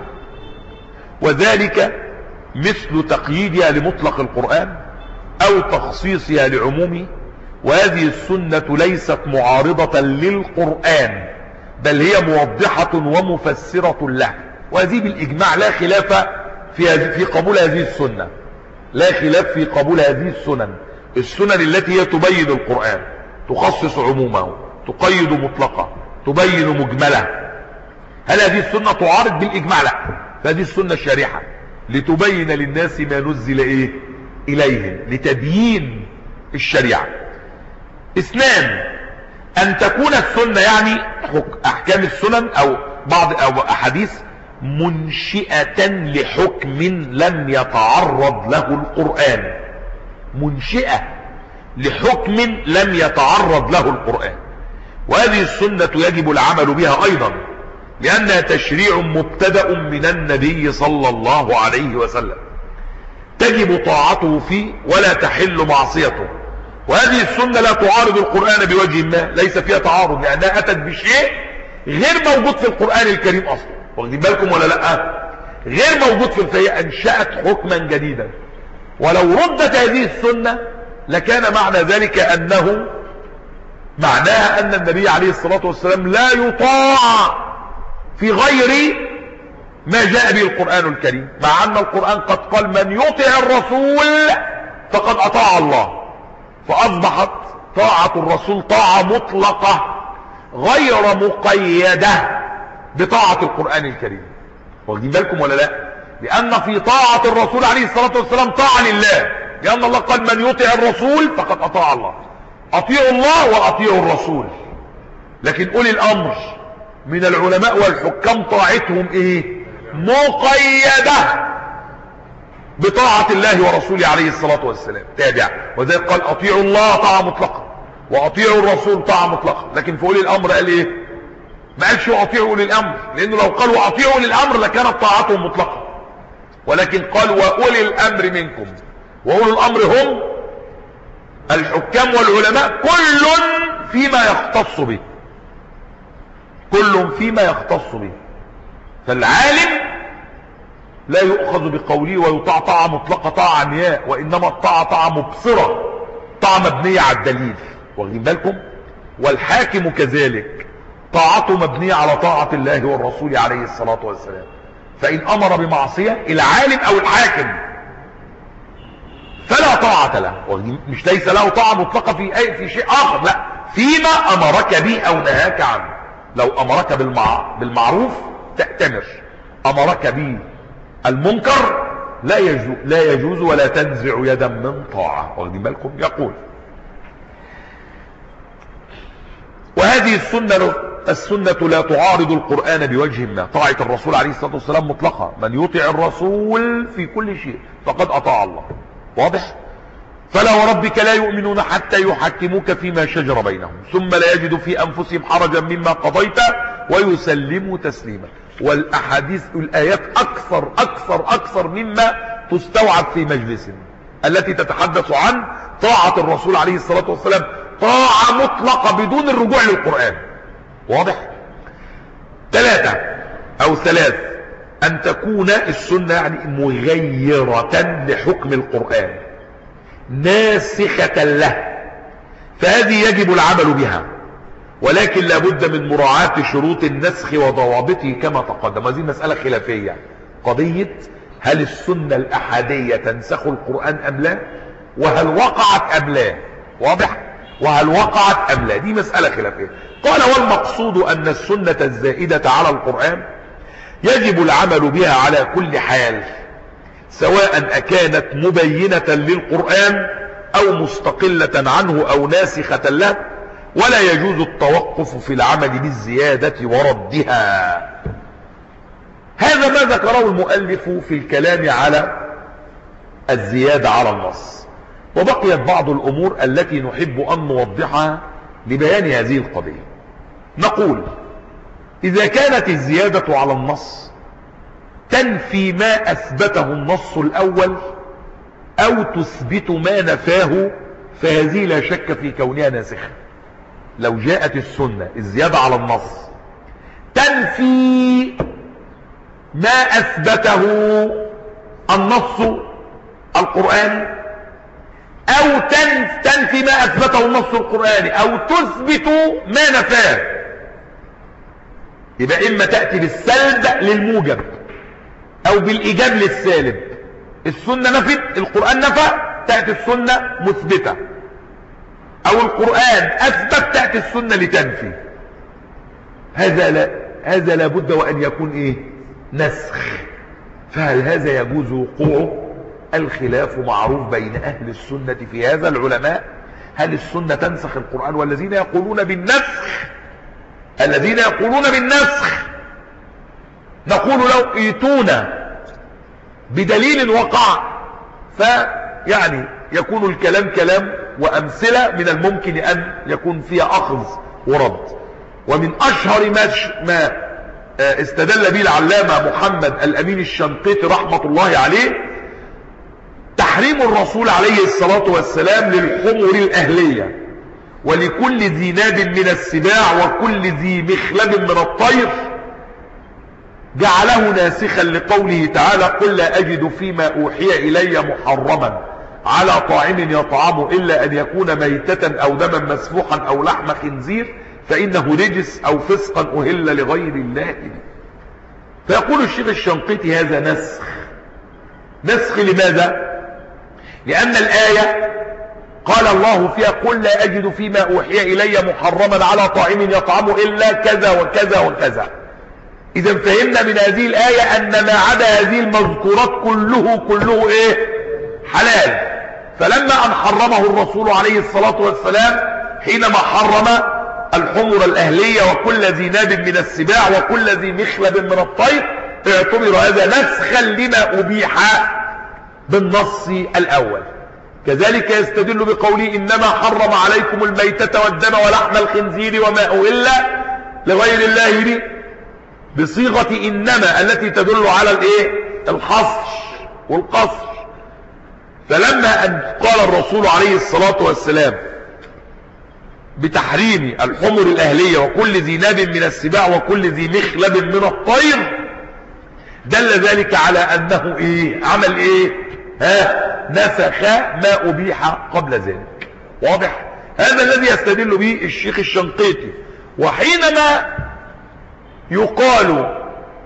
A: وذلك مثل تقييدها لمطلق القرآن أو تخصيصها لعمومه. وهذه السنة ليست معارضة للقرآن بل هي موضحة ومفسرة له، وهذه بالإجماع لا خلاف في في قبول هذه السنة، لا خلاف في قبول هذه السنن. السنن التي هي تبين القرآن، تخصص عمومه، تقيد مطلقه، تبين مجمله. هل هذه السنة تعارض؟ بالإجماع لا، فهذه السنة الشارحة لتبين للناس ما نزل إيه إليهم، لتبيين الشريعة. اثنان: أن تكون السنة يعني أحكام السنن أو بعض أو أحاديث منشئة لحكم لم يتعرض له القرآن، منشئة لحكم لم يتعرض له القرآن. وهذه السنة يجب العمل بها أيضا لأنها تشريع مبتدأ من النبي صلى الله عليه وسلم، تجب طاعته فيه ولا تحل معصيته، وهذه السنة لا تعارض القرآن بوجه ما، ليس فيها تعارض، لأنها أتت بشيء غير موجود في القرآن الكريم أصلا. واخدين بالكم ولا لا؟ غير موجود في الفهي، أنشأت حكما جديدا. ولو ردت هذه السنة لكان معنى ذلك أنه معناها أن النبي عليه الصلاة والسلام لا يطاع في غير ما جاء به القرآن الكريم، مع أن القرآن قد قال من يطع الرسول فقد أطاع الله. فأصبحت طاعة الرسول طاعة مطلقة غير مقيدة بطاعة القرآن الكريم. واخدين بالكم ولا لا؟ لأن في طاعة الرسول عليه الصلاة والسلام طاعة لله، لأن الله قال من يطع الرسول فقد أطاع الله. أطيعوا الله وأطيعوا الرسول. لكن أولي الأمر من العلماء والحكام طاعتهم إيه؟ مقيدة بطاعة الله ورسوله عليه الصلاة والسلام. تابع. وذلك قال أطيعوا الله طاعة مطلقة وأطيعوا الرسول طاعة مطلقة. لكن في أولي الأمر قال إيه؟ ما قالش أطيعوا أولي الأمر، لأنه لو قالوا أطيعوا أولي الأمر لكانت طاعتهم مطلقة. ولكن قال وأولي الأمر منكم. وأولي الأمر هم الحكام والعلماء، كل فيما يختص به، كل فيما يختص به. فالعالم لا يؤخذ بقوله ويطاع طاعة مطلقة طاعة عمياء، وإنما الطاعة طاعة مبصرة، طاعة مبنية على الدليل. واخدين بالكم؟ والحاكم كذلك طاعته مبنية على طاعة الله والرسول عليه الصلاة والسلام. فإن أمر بمعصية العالم أو الحاكم فلا طاعة له، مش ليس له طاعة مطلقة في أي في شيء آخر، لا، فيما أمرك به أو نهاك عنه. لو أمرك بالمع... بالمعروف تأتمر، أمرك به المنكر لا يجوز, لا يجوز ولا تنزع يدا من طاعة. واخدين بالكم؟ يقول وهذه السنة السنة لا تعارض القرآن بوجه ما. طاعة الرسول عليه الصلاة والسلام مطلقة، من يطع الرسول في كل شيء فقد أطاع الله. واضح؟ فلا وربك لا يؤمنون حتى يحكموك فيما شجر بينهم ثم لا يجدوا في أنفسهم حرجا مما قضيت ويسلموا تسليما. والأحاديث الآيات أكثر أكثر أكثر مما تستوعب في مجلس، التي تتحدث عن طاعة الرسول عليه الصلاة والسلام طاعة مطلقة بدون الرجوع للقرآن. واضح؟ ثلاثة أو ثلاث أن تكون السنة يعني مغيرة لحكم القرآن ناسخة له، فهذه يجب العمل بها، ولكن لابد من مراعاة شروط النسخ وضوابطه كما تقدم. هذه مسألة خلافية، قضية هل السنة الأحادية تنسخ القرآن أم لا، وهل وقعت أم لا. واضح؟ وهل وقعت أم لا، دي مسألة خلافية. قال والمقصود أن السنة الزائدة على القرآن يجب العمل بها على كل حال، سواء أكانت مبينة للقرآن أو مستقلة عنه أو ناسخة له، ولا يجوز التوقف في العمل بالزيادة وردها. هذا ما ذكره المؤلف في الكلام على الزيادة على النص. وبقيت بعض الأمور التي نحب أن نوضحها لبيان هذه القضية. نقول إذا كانت الزيادة على النص تنفي ما أثبته النص الأول أو تثبت ما نفاه فهذه لا شك في كونها ناسخة. لو جاءت السنة الزيادة على النص تنفي ما أثبته النص القرآني أو تنفي ما أثبته النص القرآني أو تثبت ما نفاه، يبقى إما تأتي بالسلب للموجب أو بالإيجاب للسالب. السنة نفت، القرآن نفى، تأتي السنة مثبتة، أو القرآن أثبت تأتي السنة لتنفي. هذا لا هذا لابد وأن يكون إيه؟ نسخ. فهل هذا يجوز وقوعه؟ الخلاف معروف بين أهل السنة في هذا. العلماء هل السنة تنسخ القرآن؟ والذين يقولون بالنسخ الذين يقولون بالنسخ نقول لو ايتونا بدليل وقع فيعني يكون الكلام كلام وأمثلة من الممكن أن يكون فيها أخذ ورد. ومن أشهر ما استدل به العلامة محمد الأمين الشنقيطي رحمة الله عليه تحريم تحريم الرسول عليه الصلاة والسلام للحمر الأهلية ولكل ذي ناب من السباع وكل ذي مخلب من الطير جعله ناسخا لقوله تعالى قل لا أجد فيما أوحي إلي محرما على طاعم يطعمه إلا أن يكون ميتة أو دما مسفوحا أو لحم خنزير فإنه رجس أو فسقا أهل لغير الله به. فيقول الشيخ الشنقيطي هذا نسخ. نسخ لماذا؟ لأن الآية قال الله فيها قل لا أجد فيما أوحي إلي محرما على طاعم يطعمه إلا كذا وكذا وكذا. إذا فهمنا من هذه الآية أن ما عدا هذه المذكورات كله كله إيه؟ حلال. فلما أن حرمه الرسول عليه الصلاة والسلام حينما حرم الحمر الأهلية وكل ذي ناب من السباع وكل ذي مخلب من الطير اعتبر هذا نسخا لما أبيح بالنص الأول. كذلك يستدل بقوله إنما حرم عليكم الميتة والدم ولحم الخنزير وما أهل لغير الله به بصيغة إنما التي تدل على الايه الحصر والقصر. فلما أن قال الرسول عليه الصلاة والسلام بتحريم الحمر الأهلية وكل ذي ناب من السباع وكل ذي مخلب من الطير دل ذلك على أنه إيه عمل إيه ها نسخ ما أبيح قبل ذلك. واضح؟ هذا الذي يستدل به الشيخ الشنقيطي. وحينما يقال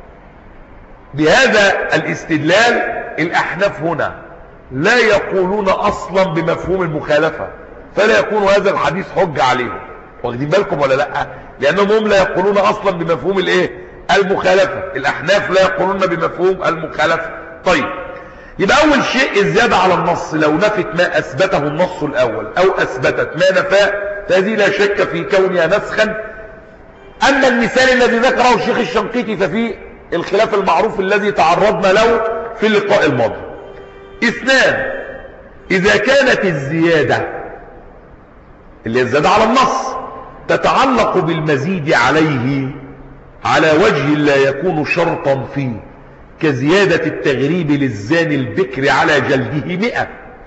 A: بهذا الاستدلال الأحناف هنا لا يقولون أصلا بمفهوم المخالفة فلا يكون هذا الحديث حجة عليهم. واخدين بالكم ولا لا؟ لأنهم هم لا يقولون أصلا بمفهوم الايه المخالفة. الأحناف لا يقولون بمفهوم المخالفة. طيب يبقى أول شيء الزيادة على النص لو نفت ما أثبته النص الأول أو أثبتت ما نفاه فهذه لا شك في كونها نسخا. أما المثال الذي ذكره الشيخ الشنقيطي ففي الخلاف المعروف الذي تعرضنا له في اللقاء الماضي. اثنان إذا كانت الزيادة اللي الزيادة على النص تتعلق بالمزيد عليه على وجه لا يكون شرطا فيه كزيادة التغريب للزاني البكر على جلده مئة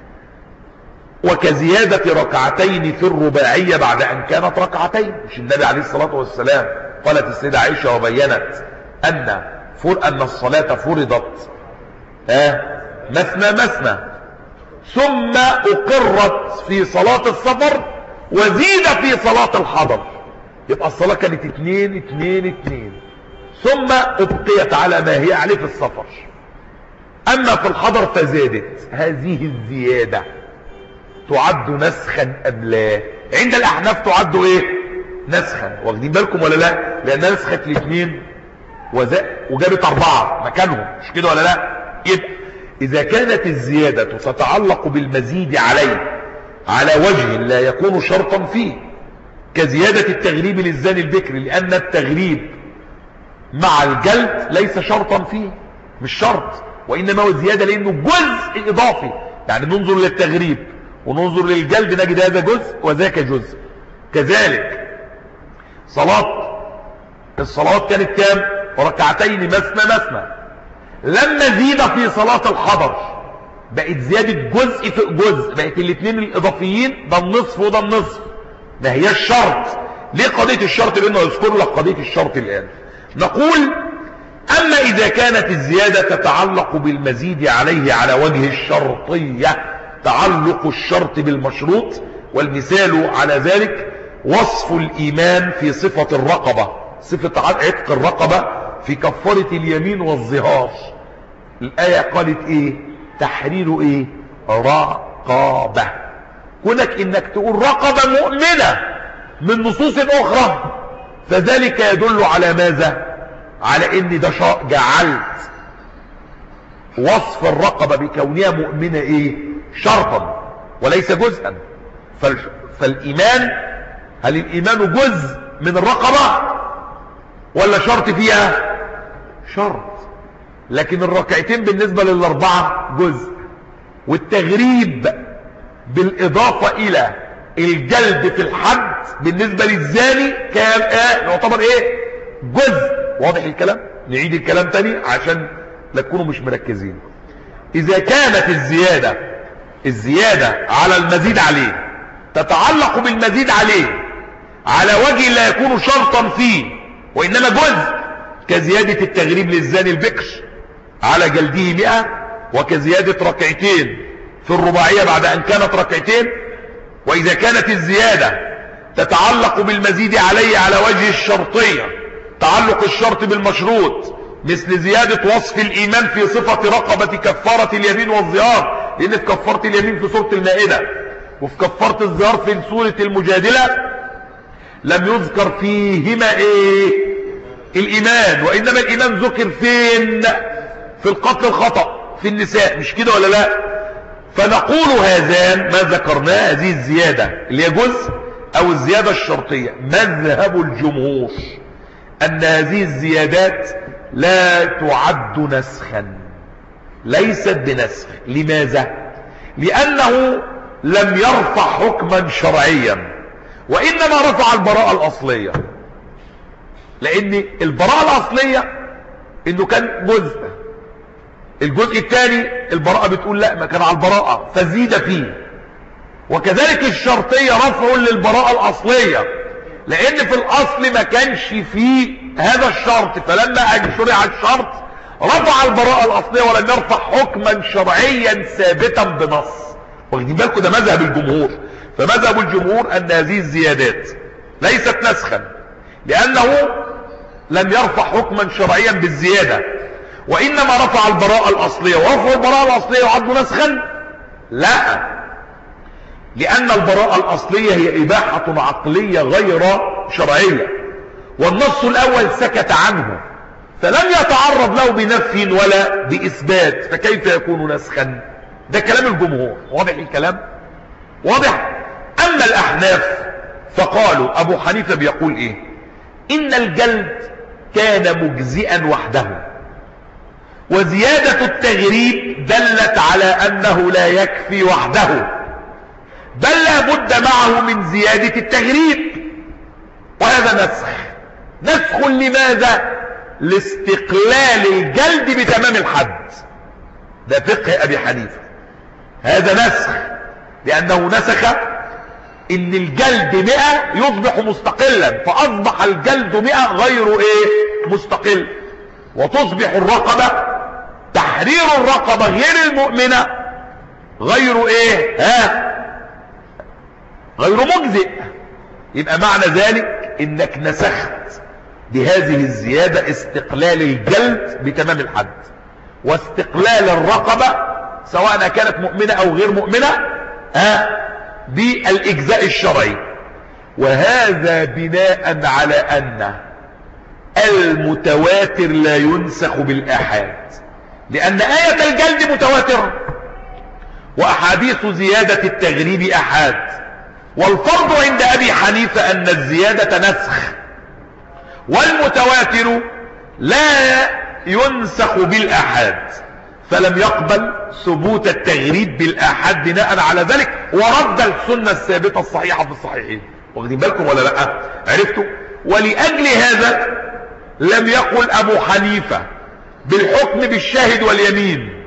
A: وكزيادة ركعتين في الرباعية بعد أن كانت ركعتين. مش النبي عليه الصلاة والسلام قالت السيدة عائشة وبينت أن أن الصلاة فرضت آه مثنى مثنى ثم أقرت في صلاة السفر وزيد في صلاة الحضر. يبقى الصلاة كانت اتنين اتنين اتنين ثم ابقيت على ما هي عليه في السفر. أما في الحضر فزادت. هذه الزيادة تعد نسخا أم لا؟ عند الأحناف تعد ايه نسخا. واخدين بالكم ولا لا؟ لأنها نسخت الاثنين وجابت أربعة مكانهم. مش كده ولا لا؟ يبقى إذا كانت الزيادة تتعلق بالمزيد عليه على وجه لا يكون شرطا فيه كزيادة التغريب للزاني البكر لأن التغريب مع الجلد ليس شرطا فيه. مش شرط وإنما هو زيادة لأنه جزء إضافي. يعني ننظر للتغريب وننظر للجلد نجد هذا جزء وذاك جزء. كذلك صلاة الصلاة كانت كام؟ ركعتين مثنى مثنى. لما زيد في صلاة الحضر بقت زيادة جزء في جزء. بقت الاثنين الإضافيين ده النصف وده النصف. ما هي الشرط. ليه قضية الشرط؟ لأنه يذكر لك قضية الشرط الآن. نقول أما إذا كانت الزيادة تتعلق بالمزيد عليه على وجه الشرطية تعلق الشرط بالمشروط والمثال على ذلك وصف الإيمان في صفة الرقبة صفة عتق الرقبة في كفارة اليمين والظهار. الآية قالت إيه؟ تحرير إيه؟ رقبة. كونك إنك تقول رقبة مؤمنة من نصوص أخرى فذلك يدل على ماذا؟ على إن ده جعلت وصف الرقبة بكونها مؤمنة إيه؟ شرطا وليس جزءا. فالإيمان هل الإيمان جزء من الرقبة ولا شرط فيها؟ شرط. لكن الركعتين بالنسبة للأربعة جزء. والتغريب بالإضافة إلى الجلد في الحد بالنسبة للزاني كان ايه يعتبر ايه جزء. واضح الكلام؟ نعيد الكلام تاني عشان لا تكونوا مش مركزين. إذا كانت الزيادة الزيادة على المزيد عليه تتعلق بالمزيد عليه على وجه لا يكون شرطا فيه وإنما جزء، كزيادة التغريب للزاني البكر على جلده مئة، وكزيادة ركعتين في الرباعية بعد أن كانت ركعتين. وإذا كانت الزيادة تتعلق بالمزيد عليه على وجه الشرطية، تعلق الشرط بالمشروط، مثل زيادة وصف الإيمان في صفة رقبة كفارة اليمين والظهار، لأن في كفارة اليمين في سورة المائدة وفي كفارة الظهار في سورة المجادلة لم يذكر فيهما ايه الإيمان، وإنما الإيمان ذكر فين؟ في القتل الخطأ في النساء، مش كده ولا لا؟ فنقول هذان ما ذكرناه، هذه الزيادة اللي هي جزء أو الزيادة الشرطية، مذهب الجمهور أن هذه الزيادات لا تعد نسخا، ليست بنسخ. لماذا؟ لأنه لم يرفع حكما شرعيا، وإنما رفع البراءة الأصلية. لأن البراءة الأصلية إنه كان جزء، الجزء الثاني البراءة بتقول لا ما كان على البراءة فزيد فيه. وكذلك الشرطية رفع للبراءة الأصلية، لأن في الأصل ما كانش فيه هذا الشرط، فلما أن شرع الشرط رفع البراءة الأصلية ولم يرفع حكما شرعيا ثابتا بنص. واخدين بالكم؟ ده مذهب الجمهور. فمذهب الجمهور أن هذه الزيادات ليست نسخا، لأنه لم يرفع حكما شرعيا بالزيادة، وإنما رفع البراءة الأصلية. ورفع البراءة الأصلية يعد نسخا؟ لا، لأن البراءة الأصلية هي إباحة عقلية غير شرعية، والنص الأول سكت عنه فلم يتعرض له بنفي ولا بإثبات، فكيف يكون نسخا؟ ده كلام الجمهور. واضح الكلام؟ واضح. أما الأحناف فقالوا، أبو حنيفة بيقول إيه؟ إن الجلد كان مجزئا وحده، وزيادة التغريب دلت على أنه لا يكفي وحده، بل لا بد معه من زيادة التغريب، وهذا نسخ. نسخ لماذا؟ لاستقلال الجلد بتمام الحد. ده فقه أبي حنيفة، هذا نسخ، لأنه نسخ إن الجلد مئة يصبح مستقلا، فأصبح الجلد مئة غير إيه؟ مستقل. وتصبح الرقبة، تحرير الرقبة غير المؤمنة غير إيه؟ ها؟ غير مجزئ. يبقى معنى ذلك إنك نسخت بهذه الزيادة استقلال الجلد بتمام الحد، واستقلال الرقبة سواء كانت مؤمنة أو غير مؤمنة ها بالإجزاء الشرعي. وهذا بناء على أن المتواتر لا ينسخ بالآحاد، لأن آية الجلد متواترة، وأحاديث زيادة التغريب آحاد. والفرض عند أبي حنيفة أن الزيادة نسخ، والمتواتر لا ينسخ بالآحاد، فلم يقبل ثبوت التغريب بالآحاد بناء على ذلك، ورد السنة الثابتة الصحيحة في الصحيحين. واخدين بالكم ولا لا؟ عرفتوا؟ ولأجل هذا لم يقل أبو حنيفة بالحكم بالشاهد واليمين.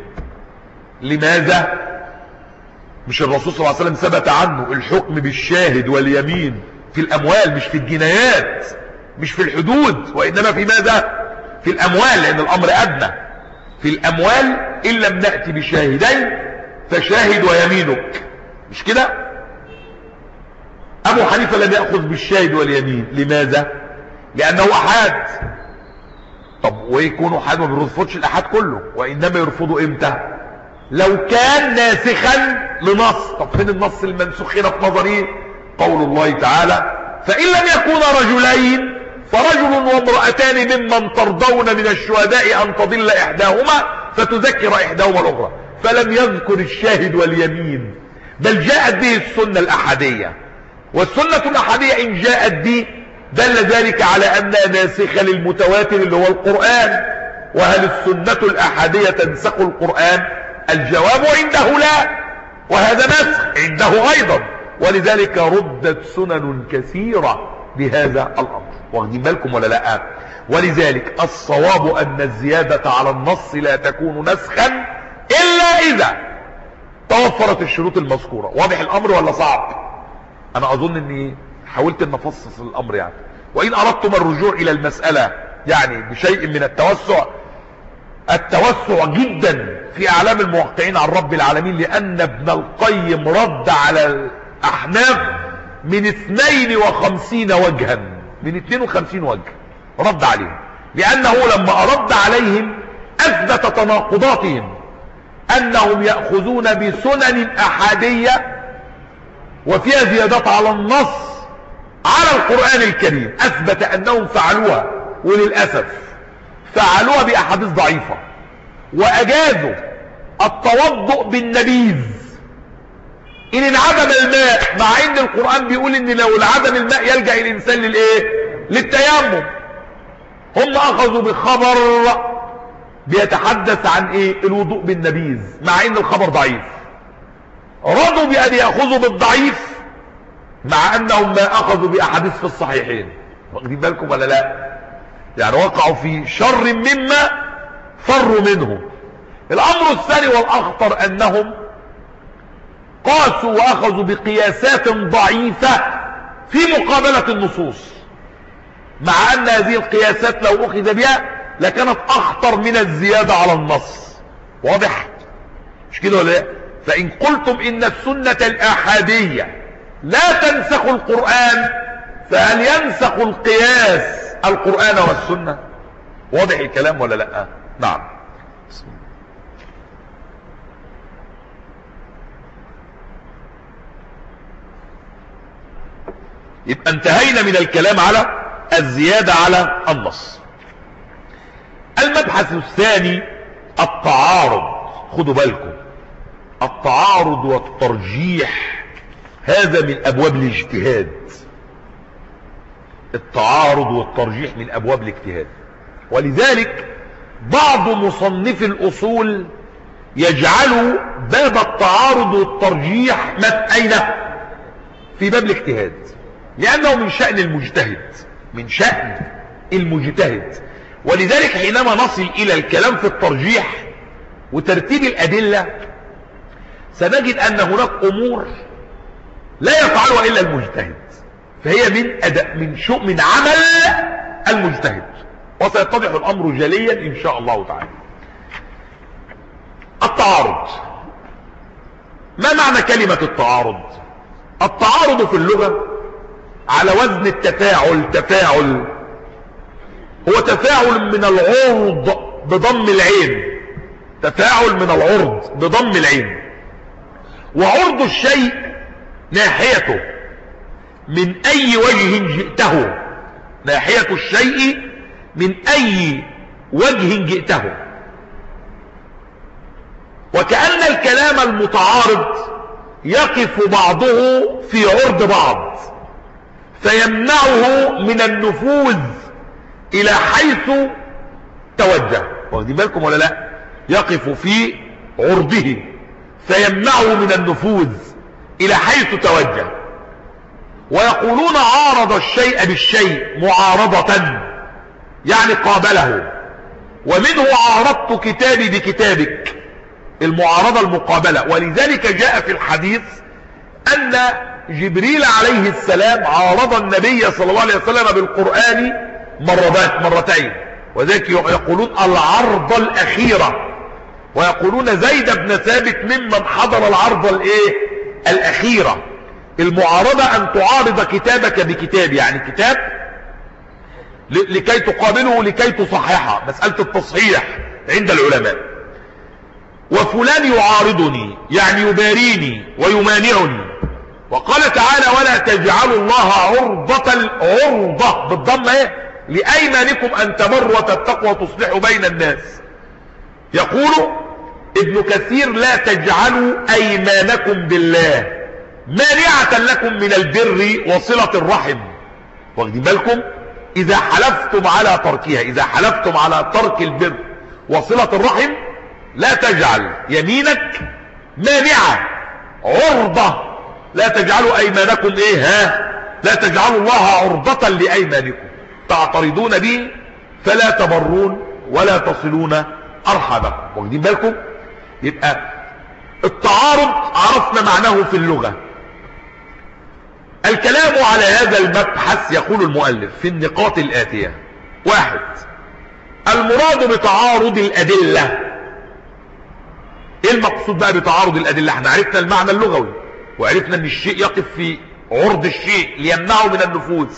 A: لماذا؟ مش الرسول صلى الله عليه وسلم ثبت عنه الحكم بالشاهد واليمين في الأموال، مش في الجنايات، مش في الحدود، وإنما في ماذا؟ في الأموال، لأن الأمر أدنى. في الأموال إن لم نأتي بشاهدين فشاهد ويمينك، مش كده؟ أبو حنيفة لم يأخذ بالشاهد واليمين. لماذا؟ لأنه أحاد. طب ويكون أحاد ما بيرفضش الأحاد كله، وإنما يرفضه إمتى؟ لو كان ناسخا لنص. طب فين النص المنسوخ هنا في نظري؟ قول الله تعالى: فإن لم يكونا رجلين فرجل وامرأتان ممن ترضون من الشهداء أن تضل إحداهما فتذكر إحداهما الأخرى. فلم يذكر الشاهد واليمين، بل جاءت به السنة الأحادية. والسنة الأحادية إن جاءت به دل ذلك على أنها ناسخة للمتواتر اللي هو القرآن. وهل السنة الأحادية تنسخ القرآن؟ الجواب عنده لا، وهذا نسخ عنده أيضا. ولذلك ردت سنن كثيرة بهذا الأمر. واخدين بالكم ولا لا؟ ولذلك الصواب أن الزيادة على النص لا تكون نسخا إلا إذا توفرت الشروط المذكورة. واضح الامر ولا صعب؟ انا اظن اني حاولت ان افصص الامر يعني. وان اردتم الرجوع الى المسألة يعني بشيء من التوسع، التوسع جدا في اعلام الموقعين عن رب العالمين، لان ابن القيم رد على الاحناف من اثنين وخمسين وجها، من اثنين وخمسين وجه رد عليهم، لانه لما رد عليهم اثبت تناقضاتهم، انهم يأخذون بسنن احادية وفيها زيادات على النص على القرآن الكريم، اثبت انهم فعلوها، وللأسف فعلوها باحاديث ضعيفة، واجازوا التوضؤ بالنبيذ ان انعدم الماء، مع ان القرآن بيقول ان لو انعدم الماء يلجأ الانسان للايه؟ للتيمم. هم اخذوا بخبر بيتحدث عن ايه؟ الوضوء بالنبيذ، مع ان الخبر ضعيف. رضوا بان ياخذوا بالضعيف مع انهم ما اخذوا باحاديث في الصحيحين. واخدين بالكم ولا لا؟ يعني وقعوا في شر مما فروا منه. الامر الثاني والاخطر انهم قاسوا واخذوا بقياسات ضعيفة في مقابلة النصوص، مع ان هذه القياسات لو اخذ بها لكانت اخطر من الزيادة على النص. واضح؟ مش كده ولا لا؟ فان قلتم ان السنة الاحادية لا تنسخ القرآن، فهل ينسخ القياس القرآن والسنة؟ واضح الكلام ولا لا؟ نعم. يبقى انتهينا من الكلام على الزيادة على النص. المبحث الثاني التعارض. خدوا بالكم، التعارض والترجيح هذا من ابواب الاجتهاد. التعارض والترجيح من ابواب الاجتهاد، ولذلك بعض مصنفي الاصول يجعلوا باب التعارض والترجيح اين؟ في باب الاجتهاد، لانه من شأن المجتهد، من شأن المجتهد. ولذلك حينما نصل الى الكلام في الترجيح وترتيب الادلة سنجد ان هناك امور لا يفعلها الا المجتهد، فهي من أداء من شؤ من عمل المجتهد، وسيتضح الامر جليا ان شاء الله تعالى. التعارض، ما معنى كلمة التعارض؟ التعارض في اللغة على وزن التفاعل. تفاعل هو تفاعل من العرض بضم العين، تفاعل من العرض بضم العين. وعرض الشيء ناحيته من اي وجه جئته، ناحية الشيء من اي وجه جئته. وكأن الكلام المتعارض يقف بعضه في عرض بعض فيمنعه من النفوذ الى حيث توجه. واخدين بالكم ولا لا؟ يقف في عرضه فيمنعه من النفوذ الى حيث توجه. ويقولون عارض الشيء بالشيء معارضة، يعني قابله. ومنه عارضت كتابي بكتابك، المعارضة المقابلة. ولذلك جاء في الحديث ان جبريل عليه السلام عارض النبي صلى الله عليه وسلم بالقرآن مرتين مرتين وذلك يقولون العرض الاخيرة، ويقولون زيد بن ثابت ممن حضر العرض الايه الاخيرة. المعارضة ان تعارض كتابك بكتاب، يعني كتاب لكي تقابله لكي تصححه، مسألة التصحيح عند العلماء. وفلان يعارضني يعني يباريني ويمانعني. وقال تعالى ولا تجعلوا الله عرضة، عرضة بالضم ايه لأيمانكم ان تبروا وتتقوا وتصلحوا بين الناس. يقول ابن كثير لا تجعلوا ايمانكم بالله مانعة لكم من البر وصلة الرحم. واخدين بالكم؟ اذا حلفتم على تركها، اذا حلفتم على ترك البر وصلة الرحم لا تجعل يمينك مانعة عرضة. لا تجعلوا ايمانكم ايه ها لا تجعلوا الله عرضة لايمانكم تعترضون به فلا تبرون ولا تصلون ارحامكم. واخدين بالكم؟ يبقى التعارض عرفنا معناه في اللغة. الكلام على هذا المبحث يقول المؤلف في النقاط الآتية: واحد، المراد بتعارض الأدلة. ايه المقصود بقى بتعارض الأدلة؟ احنا عرفنا المعنى اللغوي، وعرفنا ان الشيء يقف في عرض الشيء ليمنعه من النفوذ.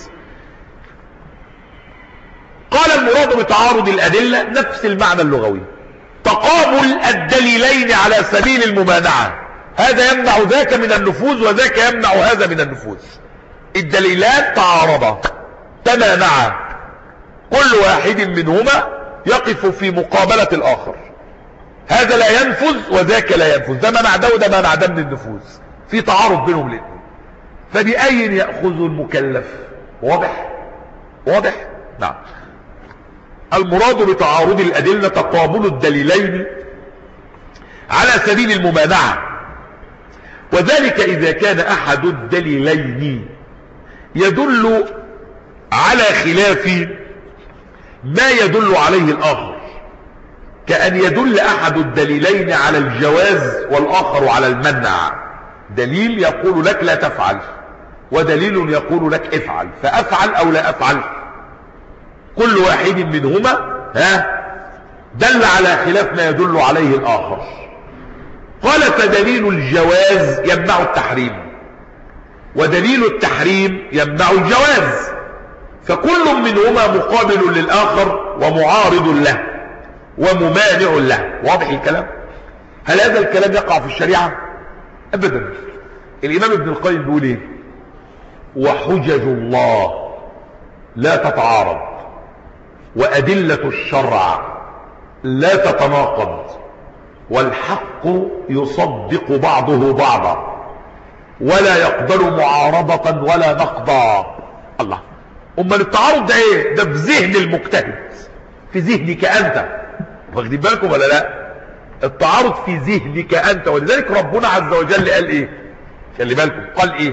A: قال المراد بتعارض الأدلة نفس المعنى اللغوي، تقابل الدليلين على سبيل الممانعة، هذا يمنع ذاك من النفوذ وذاك يمنع هذا من النفوذ. الدليلان تعارضا تمانعا، كل واحد منهما يقف في مقابلة الآخر، هذا لا ينفذ وذاك لا ينفذ، ده منع ده وده منع ده من النفوذ، في تعارض بينهم الاثنين. فبأي يأخذ المكلف؟ واضح؟ واضح؟ نعم. المراد بتعارض الأدلة تقابل الدليلين على سبيل الممانعة، وذلك إذا كان أحد الدليلين يدل على خلاف ما يدل عليه الآخر، كأن يدل أحد الدليلين على الجواز والآخر على المنع. دليل يقول لك لا تفعل، ودليل يقول لك افعل، فأفعل أو لا أفعل، كل واحد منهما ها دل على خلاف ما يدل عليه الآخر. قال فدليل الجواز يمنع التحريم، ودليل التحريم يمنع الجواز، فكل منهما مقابل للآخر ومعارض له وممانع له. واضح الكلام؟ هل هذا الكلام يقع في الشريعة؟ أبدا. الإمام ابن القيم بيقول ايه؟ وحجج الله لا تتعارض، وأدلة الشرع لا تتناقض، والحق يصدق بعضه بعضا، ولا يقبل معارضة ولا نقضا. الله، امال التعارض ده ايه؟ ده في ذهن المجتهد، في ذهنك انت، واخدين بالكم ولا لا؟ التعارض في ذهنك انت، ولذلك ربنا عز وجل قال ايه؟ خلي بالكم، قال ايه؟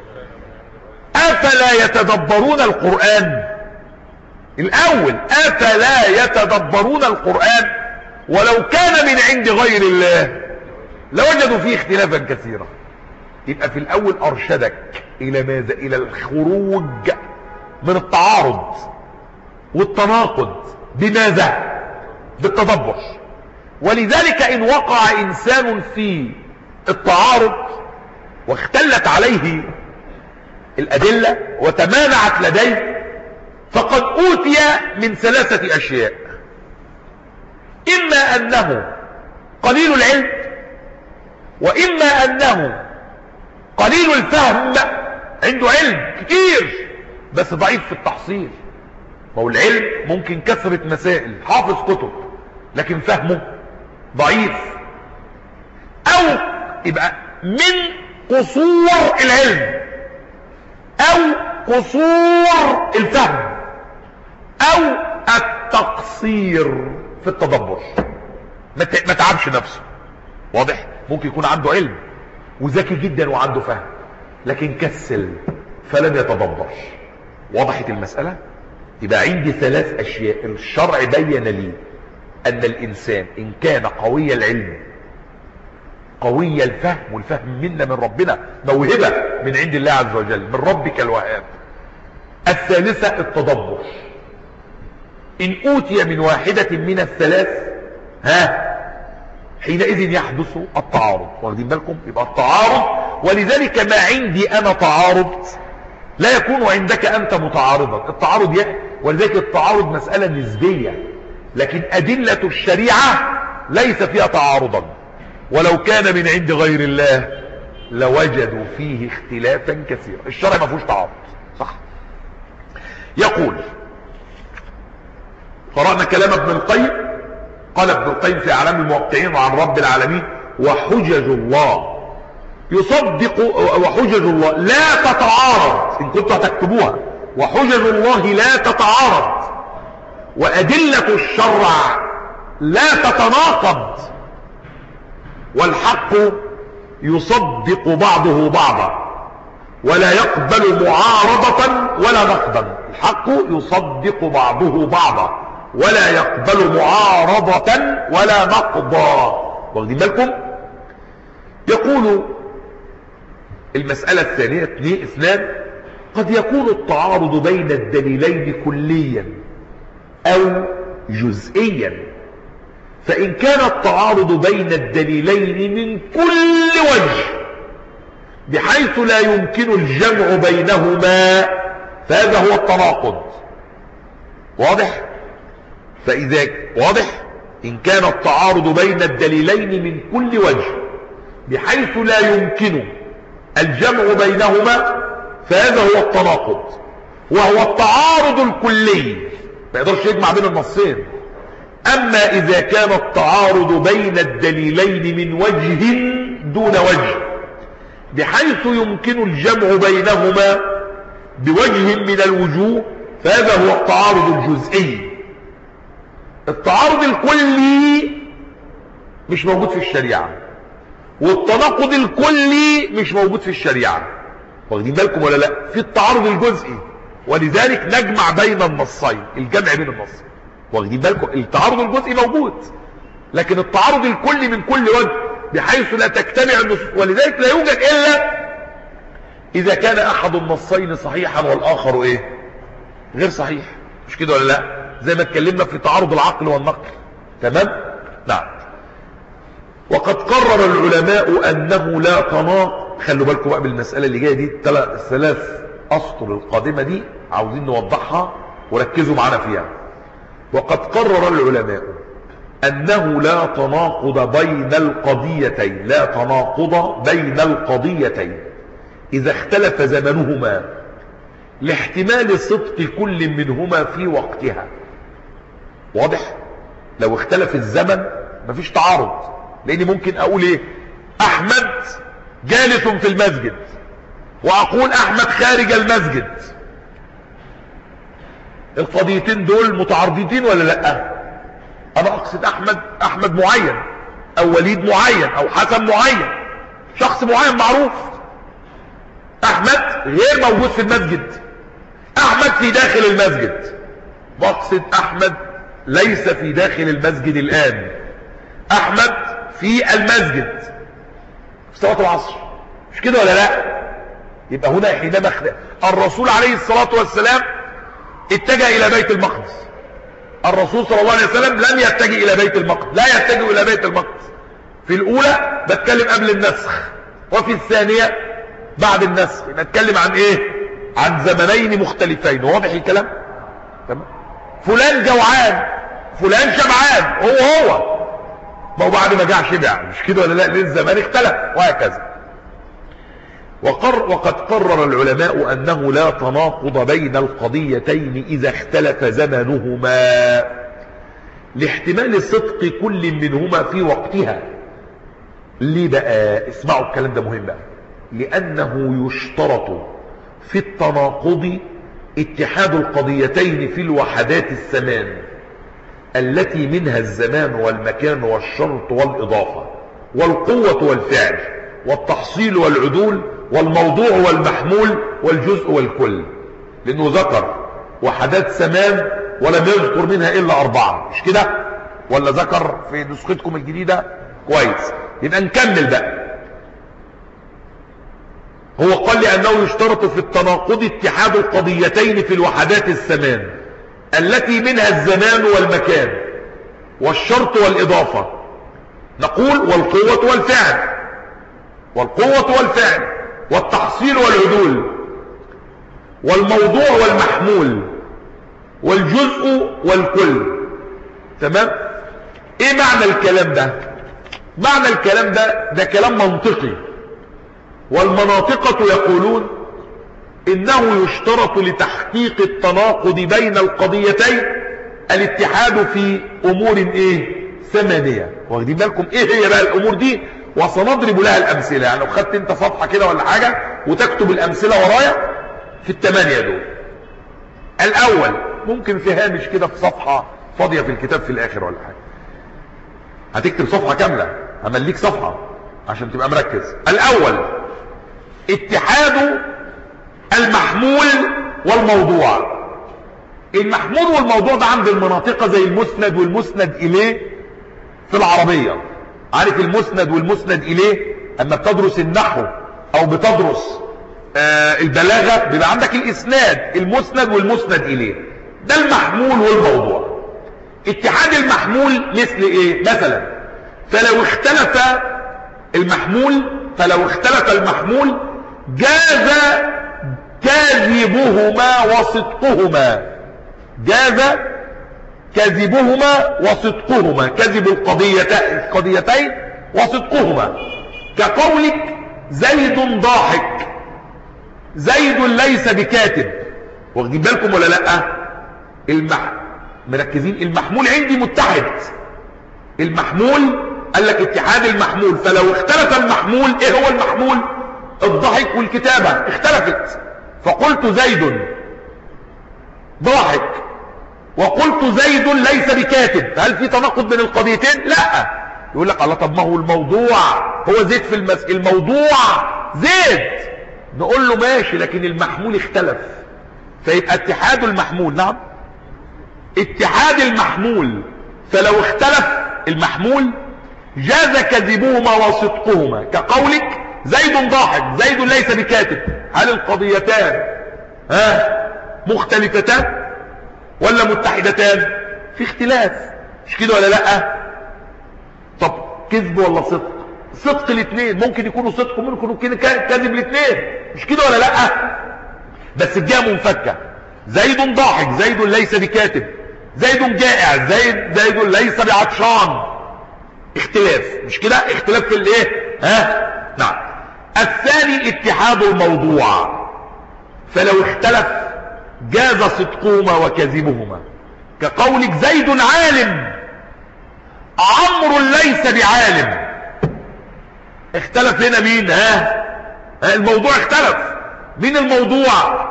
A: افلا يتدبرون القرآن؟ الاول افلا يتدبرون القرآن؟ ولو كان من عند غير الله لوجدوا فيه اختلافا كثيرا. يبقى في الاول ارشدك الى ماذا؟ الى الخروج من التعارض والتناقض. بماذا؟ بالتدبر. ولذلك ان وقع انسان في التعارض واختلت عليه الادلة وتمانعت لديه، فقد اوتي من ثلاثة اشياء: اما انه قليل العلم، واما انه قليل الفهم، عنده علم كتير بس ضعيف في التحصيل. ما هو العلم ممكن كثرة مسائل، حافظ كتب، لكن فهمه ضعيف. او يبقى من قصور العلم، او قصور الفهم، او التقصير في التدبر، ما تعبش نفسه. واضح؟ ممكن يكون عنده علم وذكي جدا وعنده فهم، لكن كسل فلم يتدبر. وضحت المسألة؟ يبقى عندي ثلاث اشياء الشرع بين لي ان الانسان ان كان قوي العلم قوي الفهم، والفهم منا من ربنا، موهبة من عند الله عز وجل، من ربك الوهاب. الثالثة التدبر. ان اوتي من واحدة من الثلاث ها حينئذ يحدث التعارض. واخدين بالكم؟ يبقى التعارض. ولذلك ما عندي انا تعارض لا يكون عندك انت متعارضا. التعارض يعني، ولذلك التعارض مسألة نسبية، لكن ادلة الشريعة ليس فيها تعارضا، ولو كان من عند غير الله لوجدوا فيه اختلافا كثيرا. الشرع ما فيهوش تعارض، صح؟ يقول، قرأنا كلام ابن القيم. قال ابن القيم في اعلام الموقعين عن رب العالمين: وحجج الله يصدق، وحجج الله لا تتعارض، ان كنتوا هتكتبوها، وحجج الله لا تتعارض، وأدلة الشرع لا تتناقض، والحق يصدق بعضه بعضا ولا يقبل معارضة ولا نقضا. الحق يصدق بعضه بعضا ولا يقبل معارضة ولا نقضا. واخدين بالكم؟ يقول المسألة الثانية اثنان: قد يكون التعارض بين الدليلين كليا او جزئيا، فإن كان التعارض بين الدليلين من كل وجه بحيث لا يمكن الجمع بينهما فهذا هو التناقض. واضح؟ فإذا واضح إن كان التعارض بين الدليلين من كل وجه بحيث لا يمكن الجمع بينهما فهذا هو التناقض، وهو التعارض الكلي ما يقدرش يجمع بين النصين. أما إذا كان التعارض بين الدليلين من وجه دون وجه بحيث يمكن الجمع بينهما بوجه من الوجوه فهذا هو التعارض الجزئي. التعارض الكلي مش موجود في الشريعة، والتناقض الكلي مش موجود في الشريعة. واخدين بالكم ولا لا؟ في التعارض الجزئي، ولذلك نجمع بين النصين، الجمع بين النصين. واخدين بالكم؟ التعارض الجزئي موجود، لكن التعارض الكلي من كل وجه بحيث لا تجتمع النصوص، ولذلك لا يوجد الا اذا كان احد النصين صحيحا والاخر ايه؟ غير صحيح. مش كده ولا لا؟ زي ما اتكلمنا في تعارض العقل والنقل. تمام؟ نعم. وقد قرر العلماء انه لا تناقض. خلوا بالكم بقى بالمساله اللي جايه دي، الثلاث اسطر القادمه دي عاوزين نوضحها وركزوا معانا فيها. وقد قرر العلماء أنه لا تناقض بين القضيتين لا تناقض بين القضيتين إذا اختلف زمنهما لاحتمال صدق كل منهما في وقتها. واضح؟ لو اختلف الزمن مفيش تعارض، لأني ممكن أقول إيه؟ أحمد جالس في المسجد وأقول أحمد خارج المسجد. القضيتين دول متعارضين ولا لا؟ انا اقصد احمد احمد معين او وليد معين او حسن معين، شخص معين معروف. احمد غير موجود في المسجد، احمد في داخل المسجد. بقصد احمد ليس في داخل المسجد الان، احمد في المسجد في صلاة العصر. مش كده ولا لا؟ يبقى هنا حينما الرسول عليه الصلاة والسلام اتجه الى بيت المقدس. الرسول صلى الله عليه وسلم لم يتجه الى بيت المقدس، لا يتجه الى بيت المقدس. في الاولى بتكلم قبل النسخ، وفي الثانية بعد النسخ. نتكلم عن ايه؟ عن زمنين مختلفين. واضح الكلام؟ تمام. فلان جوعان، فلان شبعان، هو هو ما هو بعد ما جاع شبع. مش كده ولا لا؟ للزمان اختلف وهكذا. وقر وقد قرر العلماء أنه لا تناقض بين القضيتين إذا اختلف زمنهما لاحتمال صدق كل منهما في وقتها. ليه بقى؟ اسمعوا الكلام ده مهم بقى. لأنه يشترط في التناقض اتحاد القضيتين في الوحدات الثمان التي منها الزمان والمكان والشرط والإضافة والقوة والفعل والتحصيل والعدول والموضوع والمحمول والجزء والكل. لأنه ذكر وحدات زمان ولم يذكر منها إلا أربعة. مش كده؟ ولا ذكر في نسختكم الجديدة؟ كويس. يبقى نكمل بقى. هو قال لأنه يشترط في التناقض اتحاد القضيتين في الوحدات الثمان التي منها الزمان والمكان والشرط والإضافة. نقول والقوة والفعل والقوة والفعل والتحصيل والعدول والموضوع والمحمول والجزء والكل. تمام؟ ايه معنى الكلام ده؟ معنى الكلام ده ده كلام منطقي، والمناطقة يقولون انه يشترط لتحقيق التناقض بين القضيتين الاتحاد في امور ايه؟ ثمانية. واخدين بالكم ايه هي بقى الامور دي؟ وسنضرب لها الامثله. يعني لو خدت انت صفحه كده ولا حاجه وتكتب الامثله ورايا في الثمانيه دول. الاول ممكن في هامش كده في صفحه فاضيه في الكتاب في الاخر ولا حاجه، هتكتب صفحه كامله، همليك صفحه عشان تبقى مركز. الاول اتحاد المحمول والموضوع. المحمول والموضوع ده عند المناطق زي المسند والمسند اليه في العربيه. عارف المسند والمسند اليه؟ اما بتدرس النحو او بتدرس آه البلاغة بيبقى عندك الاسناد، المسند والمسند اليه، ده المحمول والموضوع. اتحاد المحمول مثل ايه؟ مثلا فلو اختلف المحمول فلو اختلف المحمول جاز كاذبهما وصدقهما، جاز كذبهما وصدقهما، كذب القضيتين وصدقهما، كقولك زيد ضاحك، زيد ليس بكاتب. واخدين بالكم ولا لا؟ المح... مركزين؟ المحمول عندي متحد، المحمول قال لك اتحاد المحمول، فلو اختلف المحمول، ايه هو المحمول؟ الضحك والكتابة اختلفت، فقلت زيد ضاحك وقلت زيد ليس بكاتب، هل في تناقض بين القضيتين؟ لا. يقول لك الله، طب ما هو الموضوع هو زيد في المس... الموضوع زيد، نقول له ماشي، لكن المحمول اختلف، فيبقى اتحاد المحمول. نعم، اتحاد المحمول، فلو اختلف المحمول جاز كذبهما وصدقهما، كقولك زيد ضاحك، زيد ليس بكاتب. هل القضيتان ها مختلفتان ولا متحدتان؟ في اختلاف، مش كده ولا لا؟ طب كذب ولا صدق؟ صدق الاثنين، ممكن يكونوا صدق وممكن يكونوا كذب الاثنين، مش كده ولا لا؟ بس الجهه منفكه، زيد ضاحك، زيد ليس بكاتب، زيد جائع، زيد زيد ليس بعطشان، اختلاف، مش كده؟ اختلاف في الايه؟ ها؟ نعم. الثاني اتحاد الموضوع، فلو اختلف جاز صدقهما وكذبهما، كقولك زيد عالم، عمرو ليس بعالم. اختلف هنا مين؟ ها؟ ها الموضوع اختلف، مين الموضوع؟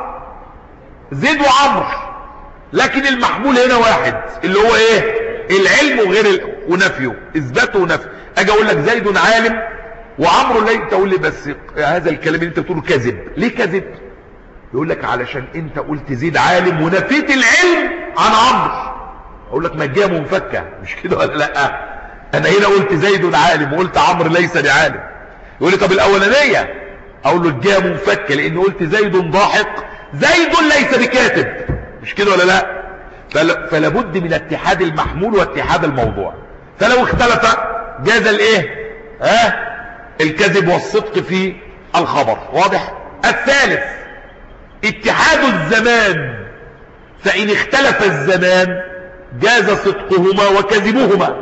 A: زيد وعمرو، لكن المحمول هنا واحد، اللي هو ايه؟ العلم وغير ال... ونفيه، اثباته ونفيه. اجي اقول لك زيد عالم وعمرو ليس، تقول لي بس هذا الكلام اللي انت بتقوله كذب. ليه كذب؟ يقول لك علشان انت قلت زيد عالم ونفيت العلم عن عمرو. اقول لك ما الجهه منفكه، مش كده ولا لا؟ انا هنا قلت زيد عالم وقلت عمرو ليس بعالم. يقول لي طب الاولانيه، اقول له الجهه منفكه، لان قلت زيد ضاحك، زيد ليس بكاتب، مش كده ولا لا؟ فل... فلا بد من اتحاد المحمول واتحاد الموضوع. فلو اختلف جاز الايه؟ ها؟ الكذب والصدق في الخبر. واضح؟ الثالث اتحاد الزمان، فإن اختلف الزمان جاز صدقهما وكذبهما،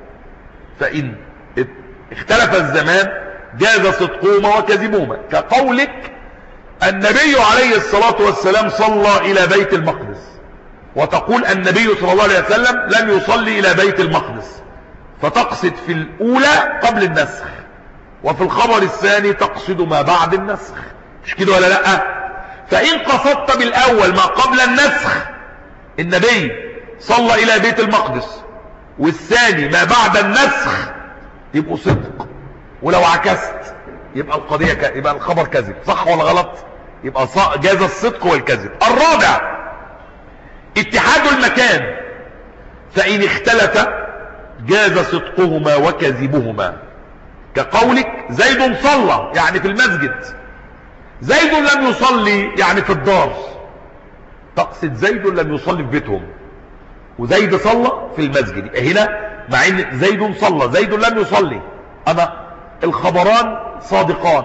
A: فإن اختلف الزمان جاز صدقهما وكذبهما، كقولك النبي عليه الصلاة والسلام صلى إلى بيت المقدس، وتقول النبي صلى الله عليه وسلم لم يصلي إلى بيت المقدس، فتقصد في الأولى قبل النسخ، وفي الخبر الثاني تقصد ما بعد النسخ، مش كده ولا لا؟ فإن قصدت بالأول ما قبل النسخ، النبي صلى إلى بيت المقدس، والثاني ما بعد النسخ، يبقوا صدق. ولو عكست يبقى القضية ك... يبقى الخبر كذب. صح ولا غلط؟ يبقى ص... جاز الصدق والكذب. الرابع اتحاد المكان، فإن اختلف جاز صدقهما وكذبهما، كقولك زيد صلى يعني في المسجد، زيد لم يصلي يعني في الدار، تقصد زيد لم يصلي في بيتهم وزيد صلى في المسجد. هنا مع ان زيد صلى زيد لم يصلي، انا الخبران صادقان،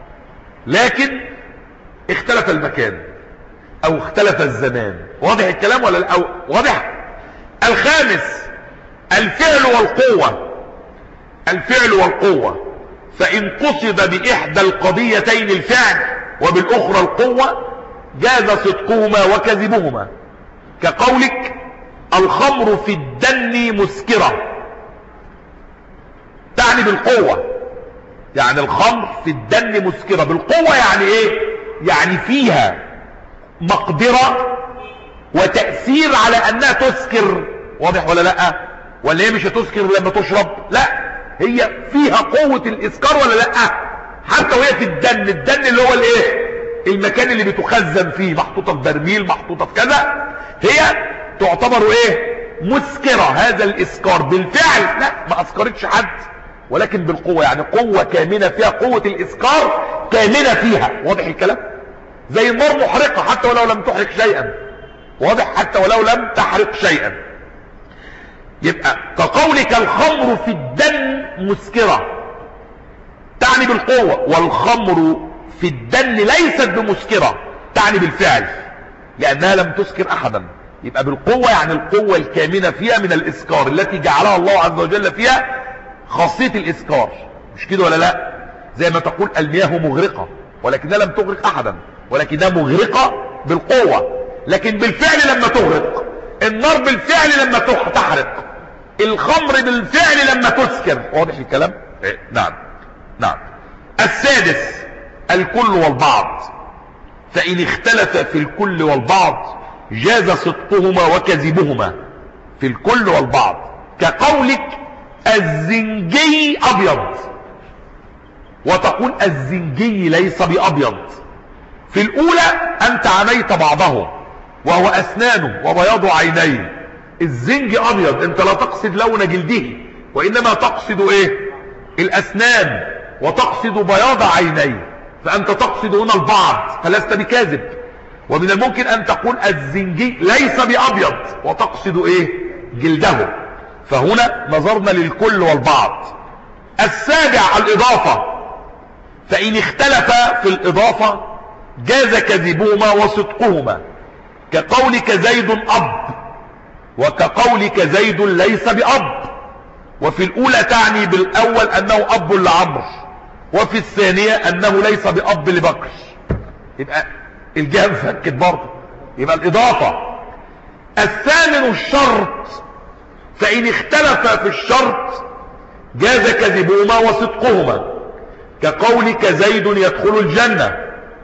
A: لكن اختلف المكان او اختلف الزمان. واضح الكلام ولا لا؟ واضح. الخامس الفعل والقوة، الفعل والقوة، فإن قصد بإحدى القضيتين الفعل وبالأخرى القوة جاز صدقهما وكذبهما، كقولك الخمر في الدن مسكرة، تعني بالقوة، يعني الخمر في الدن مسكرة. بالقوة يعني ايه؟ يعني فيها مقدرة وتأثير على انها تسكر. واضح ولا لا؟ ولا هي مش هتسكر لما تشرب؟ لا، هي فيها قوة الاسكار ولا لا؟ حتى وهي في الدن، الدن اللي هو الايه؟ المكان اللي بتخزن فيه، محطوطة في برميل، محطوطة في كذا، هي تعتبر ايه؟ مسكرة. هذا الاسكار بالفعل لا، ما اسكرتش حد، ولكن بالقوة، يعني قوة كامنة فيها، قوة الإسكار كامنة فيها. واضح الكلام؟ زي النار محرقة حتى ولو لم تحرق شيئا. واضح؟ حتى ولو لم تحرق شيئا. يبقى كقولك الخمر في الدم مسكرة، تعني بالقوة، والخمر في الدم ليست بمسكرة، تعني بالفعل، لأنها لم تسكر أحدا. يبقى بالقوة يعني القوة الكامنة فيها من الإسكار التي جعلها الله عز وجل فيها خاصية الإسكار. مش كده ولا لا؟ زي ما تقول المياه مغرقة ولكنها لم تغرق أحدا، ولكنها مغرقة بالقوة. لكن بالفعل لما تغرق، النار بالفعل لما تحرق، الخمر بالفعل لما تسكر. واضح الكلام؟ إيه؟ نعم نعم. السادس الكل والبعض، فإن اختلف في الكل والبعض جاز صدقهما وكذبهما. في الكل والبعض، كقولك الزنجي أبيض وتقول الزنجي ليس بأبيض. في الأولى أنت عانيت بعضه وهو أسنانه وبياض عينيه. الزنج أبيض، أنت لا تقصد لون جلده وإنما تقصد إيه؟ الأسنان، وتقصد بياض عينيه، فأنت تقصد هنا البعض فلست بكاذب. ومن الممكن أن تقول الزنجي ليس بأبيض وتقصد إيه؟ جلده. فهنا نظرنا للكل والبعض. السابع الإضافة، فإن اختلف في الإضافة جاز كذبهما وصدقهما، كقولك زيد أب وكقولك زيد ليس بأب. وفي الأولى تعني بالأول أنه أب لعمرو، وفي الثانية أنه ليس بأب لبكر. يبقى الجهة مفكت برضه، يبقى الإضافة. الثامن الشرط، فإن اختلف في الشرط جاز كذبهما وصدقهما، كقولك زيد يدخل الجنة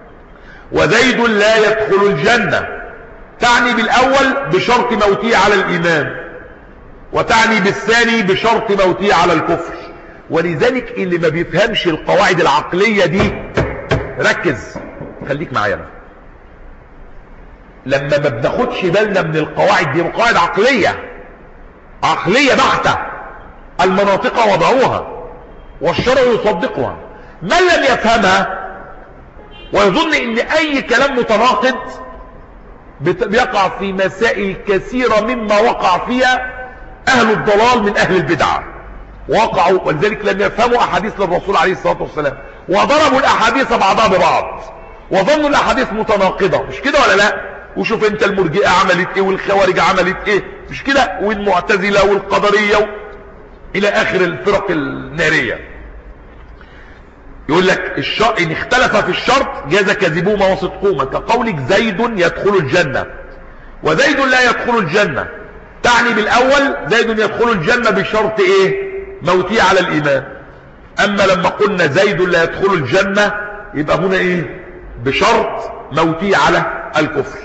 A: وزيد لا يدخل الجنة، تعني بالأول بشرط موته على الإيمان، وتعني بالثاني بشرط موته على الكفر. ولذلك اللي ما بيفهمش القواعد العقلية دي، ركز خليك معايا، لما ما بناخدش بالنا من القواعد دي، قواعد عقلية عقلية بحتة، المناطق وضعوها والشرع يصدقها. من لم يفهمها ويظن ان اي كلام متناقض بيقع في مسائل كثيرة مما وقع فيها اهل الضلال من اهل البدعة، وقعوا. ولذلك لم يفهموا احاديث للرسول عليه الصلاة والسلام، وضربوا الاحاديث بعضها ببعض وظنوا الاحاديث متناقضة. مش كده ولا لا؟ وشوف انت المرجئة عملت ايه والخوارج عملت ايه، مش كده؟ والمعتزلة والقدرية و... الى اخر الفرق النارية. يقول لك الشرط ان اختلف في الشرط جاز كذبهما وصدقهما، كقولك زيد يدخل الجنة وزيد لا يدخل الجنة، تعني بالاول زيد يدخل الجنة بشرط ايه؟ موتيه على الايمان. اما لما قلنا زيد لا يدخل الجنة يبقى هنا ايه؟ بشرط موتيه على الكفر.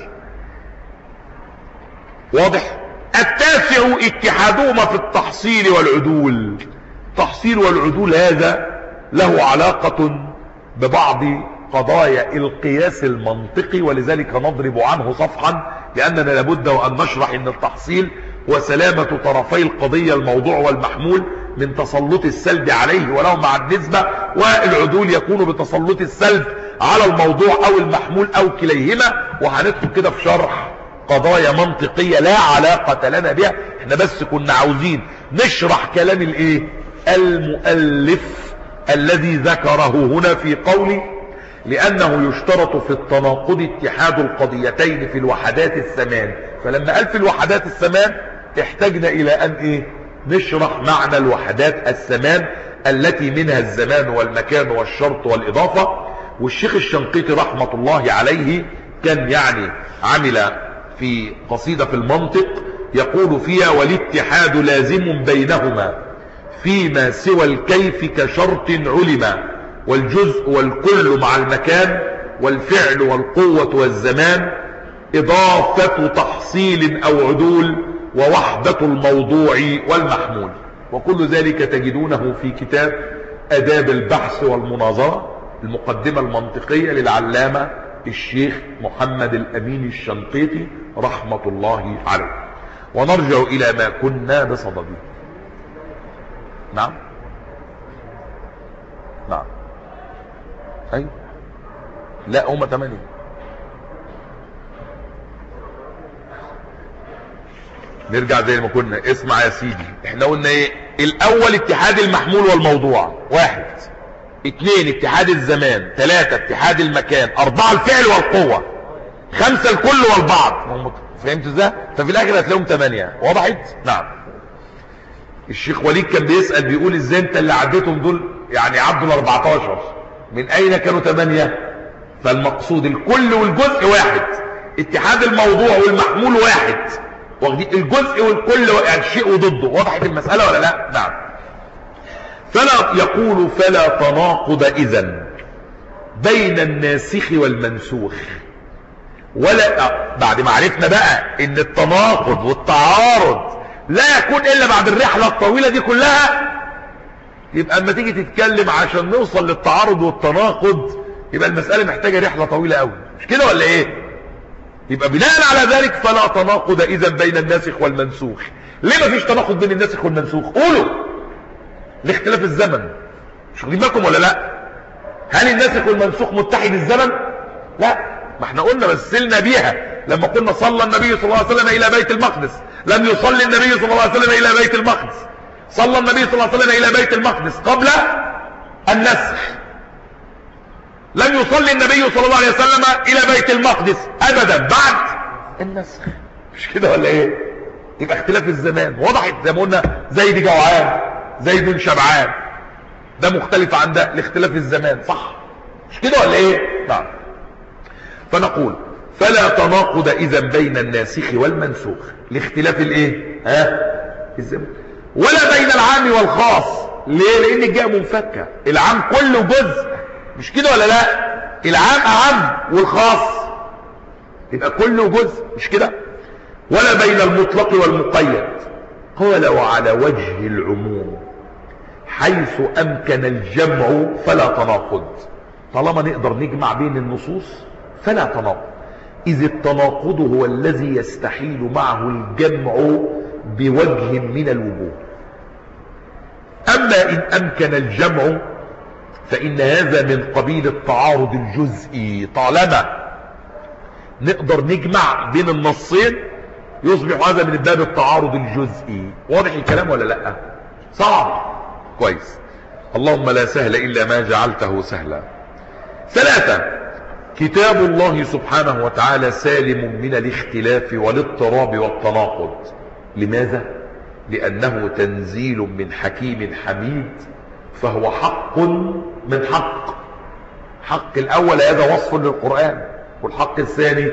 A: واضح؟ التاسع اتحادهما في التحصيل والعدول. التحصيل والعدول هذا له علاقة ببعض قضايا القياس المنطقي، ولذلك نضرب عنه صفحا، لأننا لابد وأن نشرح أن التحصيل وسلامة طرفي القضية الموضوع والمحمول من تسلط السلب عليه ولو مع النسبة، والعدول يكون بتسلط السلب على الموضوع أو المحمول أو كليهما. وهندخل كده في شرح قضايا منطقية لا علاقة لنا بها، احنا بس كنا عاوزين نشرح كلام الايه؟ المؤلف الذي ذكره هنا في قوله لأنه يشترط في التناقض اتحاد القضيتين في الوحدات الثمان. فلما قال في الوحدات الثمان احتاجنا إلى أن إيه؟ نشرح معنى الوحدات الثمان التي منها الزمان والمكان والشرط والإضافة. والشيخ الشنقيطي رحمة الله عليه كان يعني عمل في قصيدة في المنطق يقول فيها والاتحاد لازم بينهما فيما سوى الكيف كشرط علما، والجزء والكل مع المكان والفعل والقوة والزمان، إضافة تحصيل أو عدول، ووحدة الموضوع والمحمول. وكل ذلك تجدونه في كتاب آداب البحث والمناظرة، المقدمة المنطقية للعلامة الشيخ محمد الأمين الشنقيطي رحمة الله عليه. ونرجع إلى ما كنا بصدده. نعم نعم. ايوه لا هم ثمانية. نرجع زي ما كنا. اسمع يا سيدي، احنا قلنا ايه؟ الاول اتحاد المحمول والموضوع، واحد. اثنين اتحاد الزمان، ثلاثة اتحاد المكان، اربعة الفعل والقوة، خمسة الكل والبعض. فهمت ازاي؟ ففي الاخر هتلاقيهم ثمانية. وضحت؟ نعم. الشيخ وليد كان بيسأل بيقول ازاي انت اللي عديتهم دول يعني عدوا ال أربعتاشر من اين كانوا ثمانية؟ فالمقصود الكل والجزء واحد، اتحاد الموضوع والمحمول واحد، واخدين الجزء والكل يعني شيء وضده. وضحت المسألة ولا لا؟ نعم. فلا يقول فلا تناقض اذن بين الناسخ والمنسوخ، ولا بعد ما عرفنا بقى ان التناقض والتعارض لا يكون الا بعد الرحلة الطويلة دي كلها، يبقى اما تيجي تتكلم عشان نوصل للتعارض والتناقض يبقى المسألة محتاجة رحلة طويلة قوي، مش كده ولا ايه؟ يبقى بناء على ذلك فلا تناقض اذا بين الناسخ والمنسوخ. ليه ما فيش تناقض بين الناسخ والمنسوخ؟ قولوا. لاختلاف الزمن. مش واخدين بالكم ولا لا؟ هل الناسخ والمنسوخ متحد الزمن؟ لا، ما احنا قلنا مثلنا بيها لما قلنا صلى النبي صلى الله عليه وسلم الى بيت المقدس، لم يصلي النبي صلى الله عليه وسلم الى بيت المقدس. صلى النبي صلى الله عليه وسلم الى بيت المقدس قبل النسخ، لم يصلي النبي صلى الله عليه وسلم الى بيت المقدس ابدا بعد النسخ. مش كده ولا ايه؟ يبقى اختلاف الزمان. وضحت زي ما قلنا زيد جوعان زيد شبعان، ده مختلف عن ده لاختلاف الزمان، صح؟ مش كده ولا ايه؟ نعم. فنقول فلا تناقض اذا بين الناسخ والمنسوخ لاختلاف الايه؟ ها؟ الزمان. ولا بين العام والخاص. ليه؟ لان الجاء منفكه، العام كله جزء، مش كده ولا لا؟ العام اعم والخاص يبقى كله جزء، مش كده؟ ولا بين المطلق والمقيد. قال وعلى وجه العموم حيث امكن الجمع فلا تناقض. طالما نقدر نجمع بين النصوص فلا تناقض، اذ التناقض هو الذي يستحيل معه الجمع بوجه من الوجوه. اما ان امكن الجمع فان هذا من قبيل التعارض الجزئي. طالما نقدر نجمع بين النصين يصبح هذا من باب التعارض الجزئي. واضح الكلام ولا لا؟ صعب. كويس. اللهم لا سهل الا ما جعلته سهلا. ثلاثة، كتاب الله سبحانه وتعالى سالم من الاختلاف والاضطراب والتناقض. لماذا؟ لانه تنزيل من حكيم حميد، فهو حق من حق. حق الاول هذا وصف للقرآن، والحق الثاني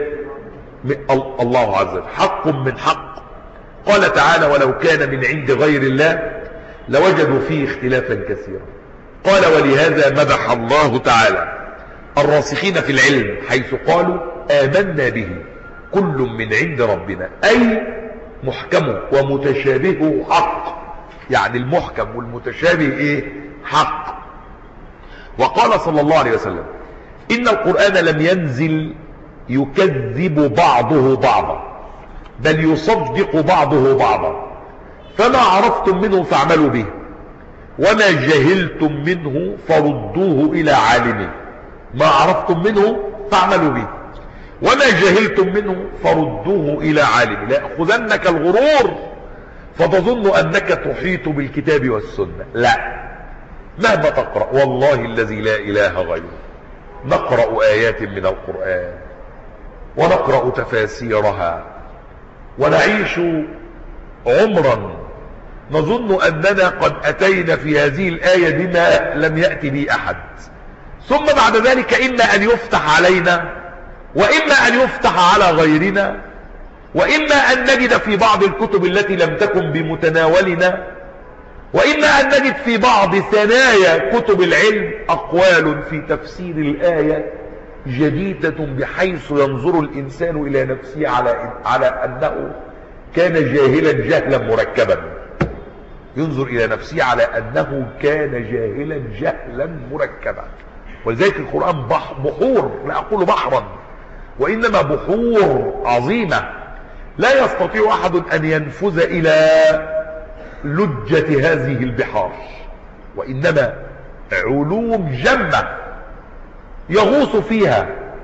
A: الله عز وجل حق من حق. قال تعالى ولو كان من عند غير الله لوجدوا فيه اختلافا كثيرا. قال ولهذا مدح الله تعالى الراسخين في العلم حيث قالوا آمنا به كل من عند ربنا، أي محكمه ومتشابهه حق. يعني المحكم والمتشابه ايه؟ حق. وقال صلى الله عليه وسلم إن القرآن لم ينزل يكذب بعضه بعضا بل يصدق بعضه بعضا، فما عرفتم منه فاعملوا به وما جهلتم منه فردوه إلى عالمه. ما عرفتم منه فاعملوا به وما جهلتم منه فردوه إلى عالمه. لا يأخذنك الغرور فتظن أنك تحيط بالكتاب والسنة. لا، مهما تقرأ والله الذي لا إله غيره نقرأ آيات من القرآن ونقرأ تفاسيرها ونعيش عمرا نظن أننا قد أتينا في هذه الآية بما لم يأتي به أحد، ثم بعد ذلك إما أن يفتح علينا وإما أن يفتح على غيرنا، وإما أن نجد في بعض الكتب التي لم تكن بمتناولنا، وإما أن نجد في بعض ثنايا كتب العلم أقوال في تفسير الآية جديدة بحيث ينظر الإنسان إلى نفسه على على أنه كان جاهلا جهلا مركبا. ينظر إلى نفسه على أنه كان جاهلا جهلا مركبا. ولذلك القرآن بحور، لا أقول بحرا وإنما بحور عظيمة لا يستطيع أحد أن ينفذ إلى لجة هذه البحار، وإنما علوم جمة يغوص فيها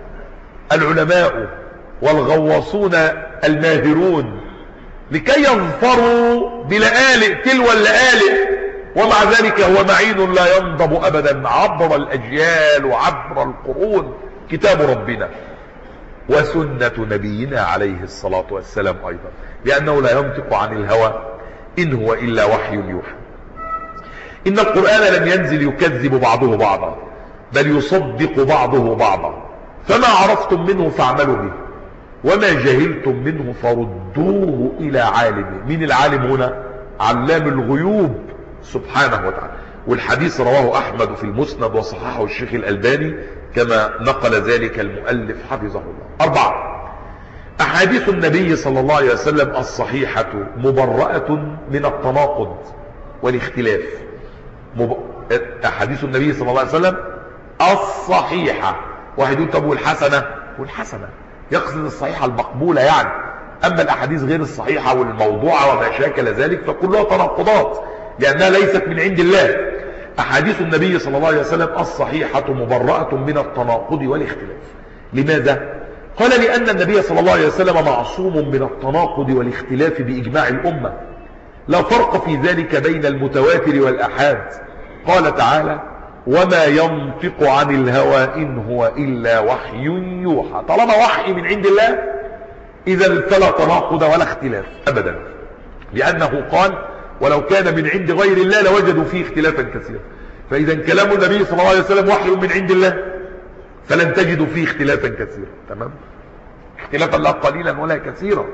A: العلماء والغواصون الماهرون لكي يظفروا بلآلئ تلو اللآلئ، ومع ذلك هو معين لا ينضب أبدا عبر الأجيال وعبر القرون كتاب ربنا وسنة نبينا عليه الصلاة والسلام أيضا، لأنه لا ينطق عن الهوى إن هو إلا وحي يوحى. إن القرآن لم ينزل يكذب بعضه بعضا بل يصدق بعضه بعضا، فما عرفتم منه فاعملوا به وما جهلتم منه فردوه إلى عالمه. من العالم هنا؟ علام الغيوب سبحانه وتعالى. والحديث رواه أحمد في المسند وصححه الشيخ الألباني كما نقل ذلك المؤلف حفظه الله. أربعة، أحاديث النبي صلى الله عليه وسلم الصحيحة مبرأة من التناقض والاختلاف. مب... أحاديث النبي صلى الله عليه وسلم الصحيحة. واحد يقول طب والحسنة؟ والحسنة يقصد الصحيحة المقبولة يعني، أما الأحاديث غير الصحيحة والموضوعة وما شاكل ذلك فكلها تناقضات لأنها ليست من عند الله. أحاديث النبي صلى الله عليه وسلم الصحيحة مبرأة من التناقض والاختلاف. لماذا؟ قال لأن النبي صلى الله عليه وسلم معصوم من التناقض والاختلاف بإجماع الأمة، لا فرق في ذلك بين المتواتر والأحاد. قال تعالى وما ينطق عن الهوى إن هو إلا وحي يوحى. طالما وحي من عند الله إذا فلا تناقض ولا اختلاف أبدا، لأنه قال ولو كان من عند غير الله لوجدوا فيه اختلافا كثيرا. فإذا كلام النبي صلى الله عليه وسلم وحي من عند الله فلن تجدوا فيه اختلافا كثيرا. تمام؟ اختلافا لا قليلا ولا كثيرا.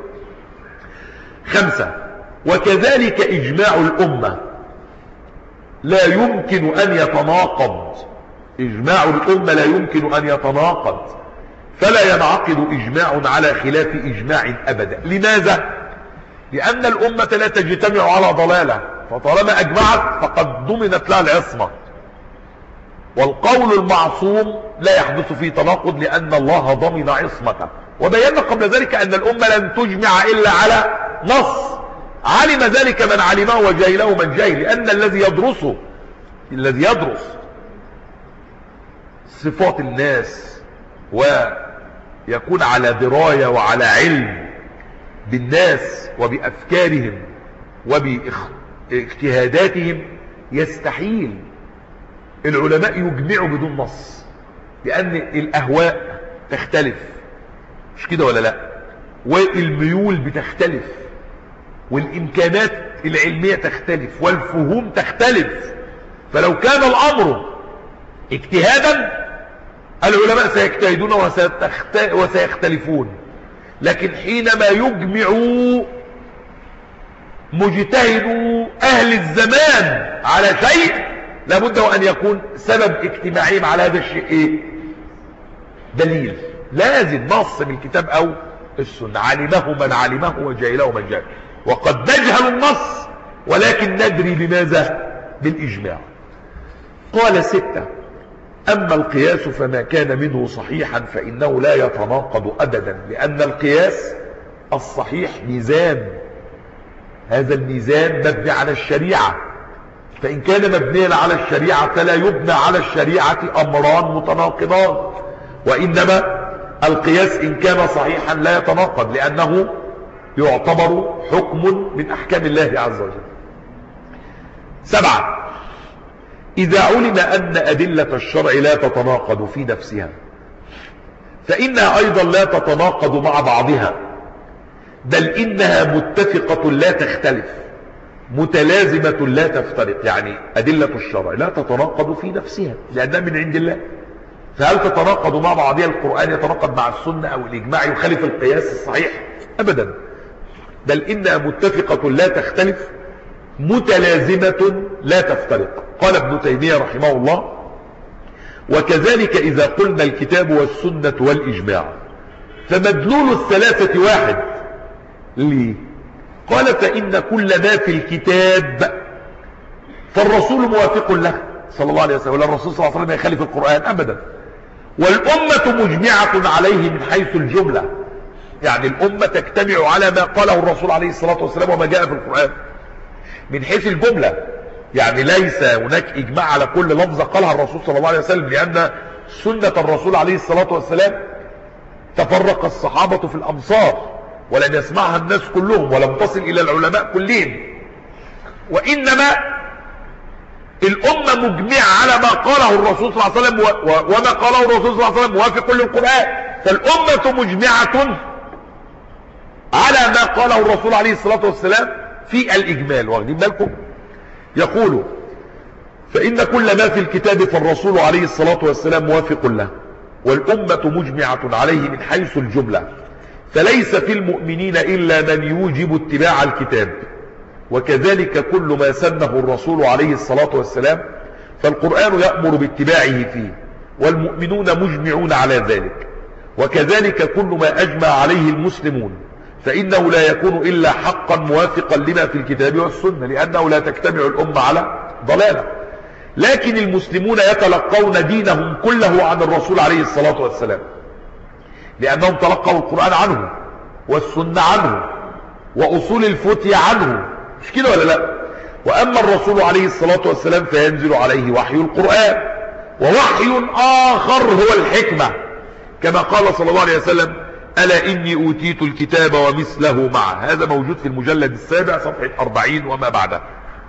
A: خمسة، وكذلك إجماع الأمة لا يمكن أن يتناقض. إجماع الأمة لا يمكن أن يتناقض، فلا ينعقد إجماع على خلاف إجماع أبدا. لماذا؟ لأن الأمة لا تجتمع على ضلالة، فطالما أجمعت فقد ضمنت لها العصمة، والقول المعصوم لا يحدث فيه تناقض لأن الله ضمن عصمته. وبينا قبل ذلك أن الأمة لن تجمع إلا على نص، علم ذلك من علمه وجاهله من جاهل، لأن الذي يدرسه الذي يدرس صفات الناس ويكون على دراية وعلى علم بالناس وبأفكارهم وباجتهاداتهم يستحيل العلماء يجمعوا بدون نص، لأن الأهواء تختلف، مش كده ولا لا؟ والميول بتختلف والإمكانات العلمية تختلف والفهوم تختلف. فلو كان الأمر اجتهادا العلماء سيجتهدون وسيختلفون، لكن حينما يجمع مجتهدو أهل الزمان على شيء لابد وأن يكون سبب اجتماعهم على هذا الشيء ايه؟ دليل، لازم نص من الكتاب أو السنة، علمه من علمه وجاهله من جاهله. وقد نجهل النص ولكن ندري بماذا؟ بالإجماع. قال ستة، أما القياس فما كان منه صحيحا فإنه لا يتناقض أبدا، لأن القياس الصحيح ميزان، هذا الميزان مبني على الشريعة، فإن كان مبنيا على الشريعة فلا يبنى على الشريعة أمران متناقضان، وإنما القياس إن كان صحيحا لا يتناقض لأنه يعتبر حكم من أحكام الله عز وجل. سبعة، إذا علم أن أدلة الشرع لا تتناقض في نفسها فإنها أيضا لا تتناقض مع بعضها، بل إنها متفقة لا تختلف متلازمة لا تفترق. يعني أدلة الشرع لا تتناقض في نفسها لأنها من عند الله، فهل تتناقض مع بعضها؟ القرآن يتناقض مع السنة أو الإجماع يخالف القياس الصحيح؟ أبدا، بل إنها متفقة لا تختلف متلازمة لا تفترق. قال ابن تيمية رحمه الله وكذلك إذا قلنا الكتاب والسنة والإجماع فمدلول الثلاثة واحد. ليه؟ قال فإن كل ما في الكتاب فالرسول موافق له صلى الله عليه وسلم، ولا الرسول صلى الله عليه وسلم يخالف القرآن أبدا، والأمة مجمعة عليه من حيث الجملة، يعني الأمة تجتمع على ما قاله الرسول عليه الصلاة والسلام وما جاء في القرآن من حيث الجملة. يعني ليس هناك اجماع على كل لفظة قالها الرسول صلى الله عليه وسلم، لان سنة الرسول عليه الصلاة والسلام تفرق الصحابة في الامصار ولم يسمعها الناس كلهم ولم تصل الى العلماء كلهم، وانما الامة مجمعة على ما قاله الرسول صلى الله عليه وسلم، وما قاله الرسول صلى الله عليه وسلم موافق للقرآن، فالامة مجمعة على ما قاله الرسول عليه الصلاة والسلام في الإجمال. واخدين بالكم؟ يقول فإن كل ما في الكتاب فالرسول عليه الصلاة والسلام موافق له، والأمة مجمعة عليه من حيث الجملة، فليس في المؤمنين إلا من يوجب اتباع الكتاب، وكذلك كل ما سنه الرسول عليه الصلاة والسلام فالقرآن يأمر باتباعه فيه، والمؤمنون مجمعون على ذلك، وكذلك كل ما أجمع عليه المسلمون فإنه لا يكون إلا حقا موافقا لما في الكتاب والسنة، لأنه لا تجتمع الأمة على ضلالة. لكن المسلمون يتلقون دينهم كله عن الرسول عليه الصلاة والسلام، لأنهم تلقوا القرآن عنه والسنة عنه وأصول الفتية عنه، مش كده ولا لا؟ وأما الرسول عليه الصلاة والسلام فينزل عليه وحي القرآن، ووحي آخر هو الحكمة، كما قال صلى الله عليه وسلم ألا إني أوتيت الكتاب ومثله معه. هذا موجود في المجلد السابع صفحة أربعين وما بعده.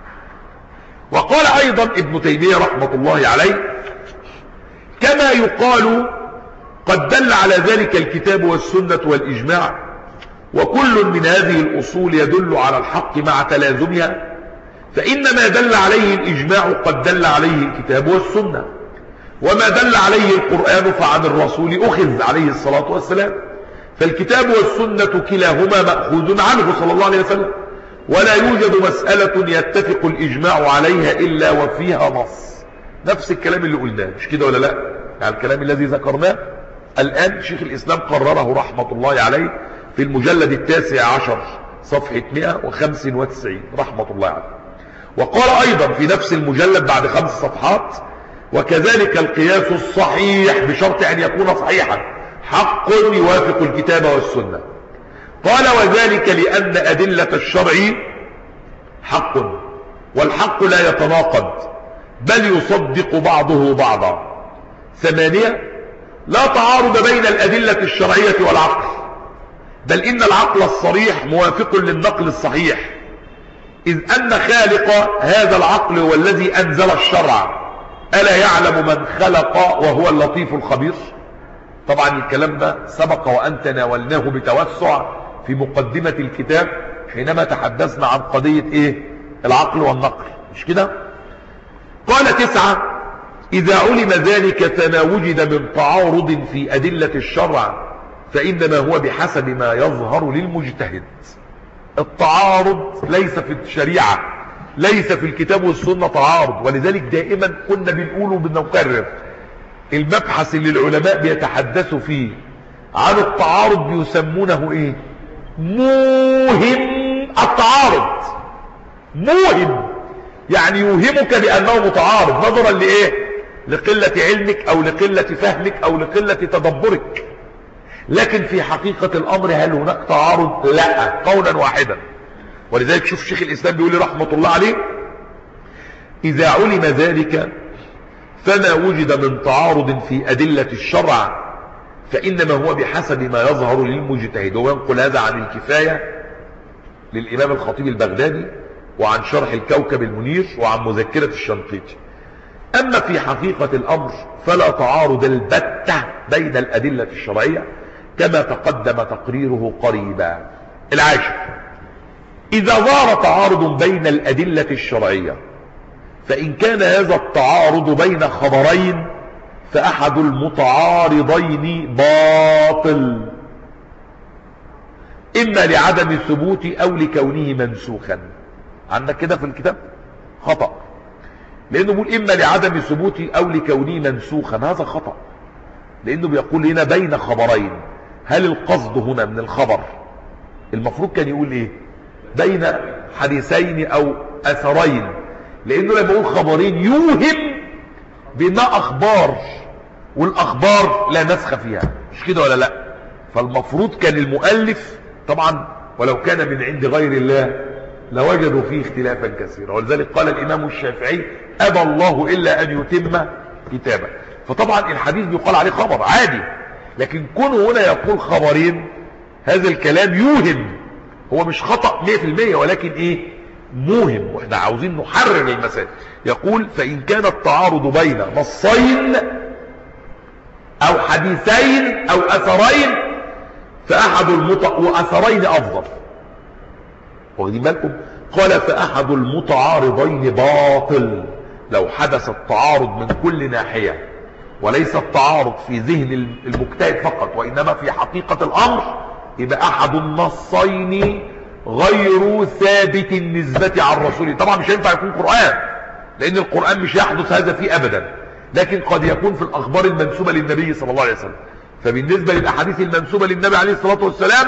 A: وقال أيضا ابن تيمية رحمة الله عليه كما يقال قد دل على ذلك الكتاب والسنة والإجماع، وكل من هذه الأصول يدل على الحق مع تلازمها، فإن ما دل عليه الإجماع قد دل عليه الكتاب والسنة، وما دل عليه القرآن فعن الرسول أخذ عليه الصلاة والسلام، فالكتاب والسنة كلاهما مأخوذ عنه صلى الله عليه وسلم، ولا يوجد مسألة يتفق الإجماع عليها إلا وفيها نص. نفس الكلام اللي قلناه، مش كده ولا لا؟ يعني الكلام الذي ذكرناه الآن شيخ الإسلام قرره رحمة الله عليه في المجلد التاسع عشر صفحة مئة وخمسة وتسعين رحمة الله عليه. وقال أيضا في نفس المجلد بعد خمس صفحات وكذلك القياس الصحيح بشرط أن يكون صحيحا حق يوافق الكتاب والسنة. قال وذلك لأن أدلة الشرع حق، والحق لا يتناقض بل يصدق بعضه بعضا. ثمانية لا تعارض بين الأدلة الشرعية والعقل، بل إن العقل الصريح موافق للنقل الصحيح، إذ أن خالق هذا العقل هو الذي أنزل الشرع، ألا يعلم من خلق وهو اللطيف الخبير. طبعا الكلام ده سبق وأن تناولناه بتوسع في مقدمة الكتاب حينما تحدثنا عن قضية إيه؟ العقل والنقل، مش كده؟ قال تسعة إذا علم ذلك فما وجد من تعارض في أدلة الشرع فإنما هو بحسب ما يظهر للمجتهد. التعارض ليس في الشريعة، ليس في الكتاب والسنة تعارض، ولذلك دائما كنا بنقول وبنكرر المبحث اللي العلماء بيتحدثوا فيه عن التعارض بيسمونه ايه؟ موهم التعارض. موهم يعني يوهمك بأنه متعارض نظرا لإيه؟ لقلة علمك أو لقلة فهمك أو لقلة تدبرك. لكن في حقيقة الأمر هل هناك تعارض؟ لا، قولا واحدا. ولذلك شوف شيخ الإسلام بيقول رحمة الله عليه إذا علم ذلك فما وجد من تعارض في أدلة الشرع فإنما هو بحسب ما يظهر للمجتهد. وينقل هذا عن الكفاية للإمام الخطيب البغدادي، وعن شرح الكوكب المنير، وعن مذكرة الشنقيطي. أما في حقيقة الأمر فلا تعارض البتة بين الأدلة الشرعية كما تقدم تقريره قريبا. العاشر إذا ظهر تعارض بين الأدلة الشرعية فإن كان هذا التعارض بين خبرين فأحد المتعارضين باطل، إما لعدم ثبوت أو لكونه منسوخا. عندك كده في الكتاب خطأ، لأنه بيقول إما لعدم ثبوت أو لكونه منسوخا، هذا خطأ، لأنه بيقول هنا بين خبرين. هل القصد هنا من الخبر المفروض كان يقول إيه؟ بين حديثين أو أثرين، لأنه لما يقول خبرين يوهم بما أخبار، والأخبار لا نسخ فيها، مش كده ولا لا؟ فالمفروض كان المؤلف طبعا ولو كان من عند غير الله لوجدوا فيه اختلافا كثيرا. ولذلك قال الإمام الشافعي أبى الله إلا أن يتم كتابه. فطبعا الحديث بيقال عليه خبر عادي، لكن كونه هنا يقول خبرين هذا الكلام يوهم، هو مش خطأ مئة في المئة ولكن ايه موهم، واحنا عاوزين نحرر المسائل. يقول فإن كان التعارض بين نصين او حديثين او اثرين فاحد المت... واثرين افضل. واخدين بالكم؟ قال فاحد المتعارضين باطل لو حدث التعارض من كل ناحية، وليس التعارض في ذهن المجتهد فقط وانما في حقيقة الامر، يبقى احد النصين غير ثابت النسبة عن رسوله. طبعا مش هينفع يكون قرآن، لان القرآن مش يحدث هذا فيه ابدا، لكن قد يكون في الاخبار المنسوبة للنبي صلى الله عليه وسلم. فبالنسبة للاحاديث المنسوبة للنبي عليه الصلاة والسلام،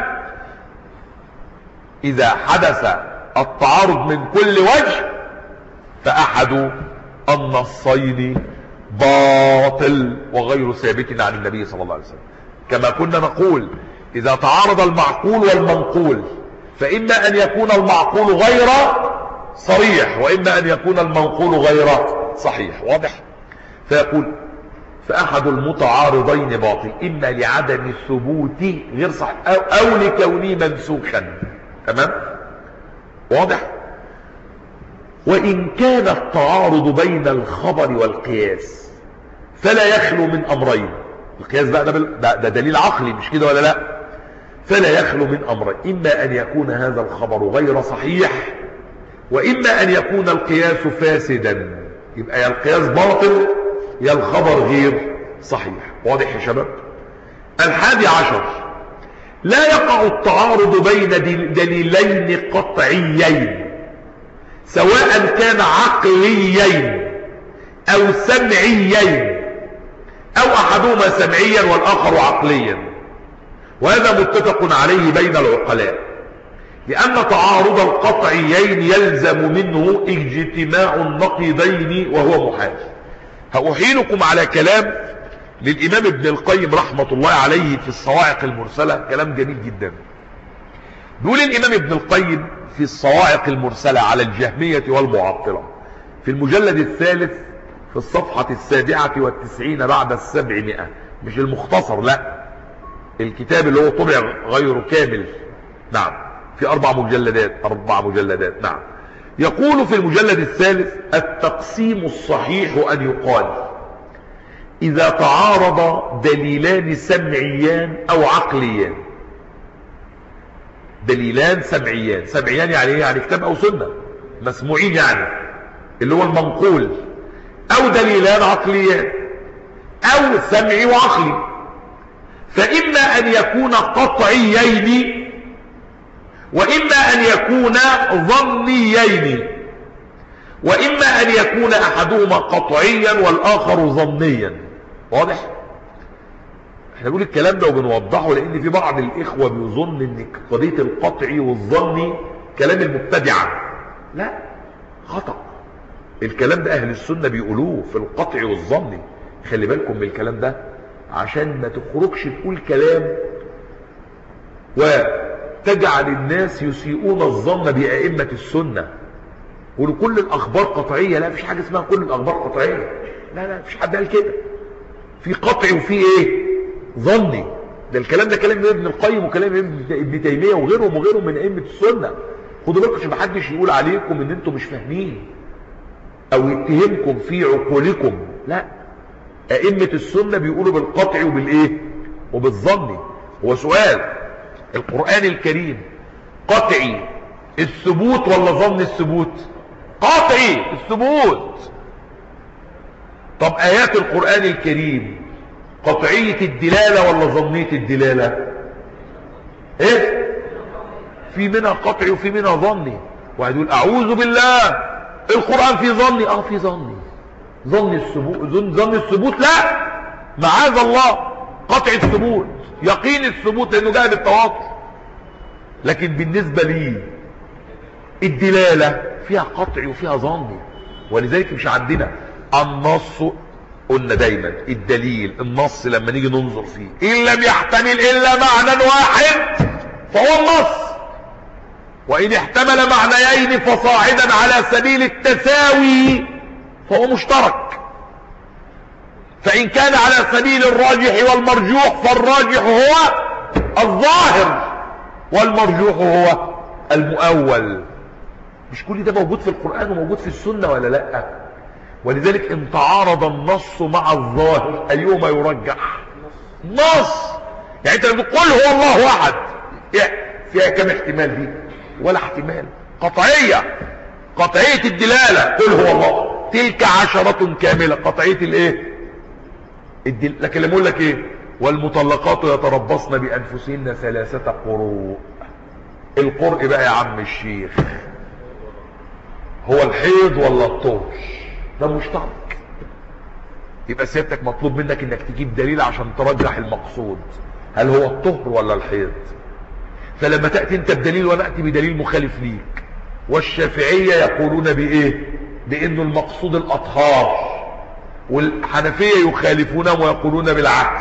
A: اذا حدث التعارض من كل وجه فاحد النصين باطل وغير ثابت عن النبي صلى الله عليه وسلم. كما كنا نقول اذا تعارض المعقول والمنقول فاما ان يكون المعقول غير صريح واما ان يكون المنقول غير صحيح. واضح؟ فيقول فاحد المتعارضين باطل اما لعدم الثبوت غير صحيح او, أو لكونه منسوخا. تمام؟ واضح؟ وان كان التعارض بين الخبر والقياس فلا يخلو من امرين. القياس بقى ده, ده دليل عقلي مش كده ولا لا؟ فلا يخلو من امرين، اما ان يكون هذا الخبر غير صحيح واما ان يكون القياس فاسدا. يبقى يا القياس باطل يا الخبر غير صحيح. واضح يا شباب؟ الحادي عشر لا يقع التعارض بين دليلين قطعيين سواء كان عقليين او سمعيين او احدهما سمعيا والاخر عقليا، وهذا متفق عليه بين العقلاء، لان تعارض القطعيين يلزم منه اجتماع النقيضين وهو محال. هأحيلكم على كلام للامام ابن القيم رحمة الله عليه في الصواعق المرسلة، كلام جميل جدا. بيقول الامام ابن القيم في الصواعق المرسلة على الجهمية والمعطلة في المجلد الثالث في الصفحة السابعة والتسعين بعد السبعمائة، مش المختصر لا، الكتاب اللي هو طبع غير كامل، نعم، في اربع مجلدات اربع مجلدات نعم. يقول في المجلد الثالث التقسيم الصحيح ان يقال اذا تعارض دليلان سمعيان او عقليان. دليلان سمعيان، سمعيان يعني ايه؟ يعني كتاب او سنة، مسموعين يعني اللي هو المنقول، او دليلان عقليان او سمعي وعقلي، فاما ان يكون قطعيين واما ان يكون ظنيين واما ان يكون احدهما قطعيا والاخر ظنيا. واضح؟ احنا بنقول الكلام ده وبنوضحه لان في بعض الاخوة بيظن ان قضية القطعي والظني كلام المبتدعة. لا، خطأ. الكلام ده اهل السنة بيقولوه في القطعي والظني. خلي بالكم من الكلام ده عشان ما تخرجش تقول كلام وتجعل الناس يسيئون الظن بأئمة السنة يقولوا كل الاخبار قطعية. لا، مفيش حاجة اسمها كل الاخبار قطعية. لا لا، مفيش حد قال كده. في قطعي وفي ايه؟ ظني. ده الكلام ده كلام ابن القيم وكلام ابن تيمية وغيرهم وغيرهم من ائمة السنة. خدوا بالكم عشان محدش يقول عليكم ان انتم مش فاهمين او يتهمكم في عقولكم. لا، ائمة السنة بيقولوا بالقطع وبالايه؟ وبالظني. هو سؤال، القرآن الكريم قطعي الثبوت ولا ظن الثبوت؟ قطعي الثبوت. طب آيات القرآن الكريم قطعية الدلالة ولا ظنية الدلالة؟ ايه؟ في منها قطعي وفي منها ظني. واحد يقول اعوذ بالله القرآن في ظني. اه في ظني، ظن الثبوت. ظن الثبوت لا، معاذ الله، قطع الثبوت، يقين الثبوت لانه جاء بالتواطؤ. لكن بالنسبة لي الدلالة فيها قطعي وفيها ظني. ولذلك مش عندنا النص. قلنا دايما الدليل النص لما نيجي ننظر فيه ان لم يحتمل الا معنى واحد فهو النص. وإن احتمل معنيين فصاعدا على سبيل التساوي فهو مشترك. فإن كان على سبيل الراجح والمرجوح فالراجح هو الظاهر والمرجوح هو المؤول. مش كل ده موجود في القرآن وموجود في السنة ولا لا؟ ولذلك ان تعارض النص مع الظاهر ايهما يرجح؟ نص. يعني انت بتقول قل هو الله احد، فيها كم احتمال دي؟ ولا احتمال. قطعية، قطعية الدلالة. قل هو الله تلك عشرة كاملة، قطعية الايه؟ الدل... لكن لما اقول لك ايه؟ والمطلقات يتربصن بانفسهن ثلاثة قروء. القرء بقى يا عم الشيخ هو الحيض ولا الطهر؟ ده مشترك. يبقى سيادتك مطلوب منك انك تجيب دليل عشان ترجح المقصود، هل هو الطهر ولا الحيض؟ فلما تأتي انت بدليل وانا اتي بدليل مخالف ليك، والشافعية يقولون بايه؟ بانه المقصود الاطهار، والحنفية يخالفونهم ويقولون بالعكس،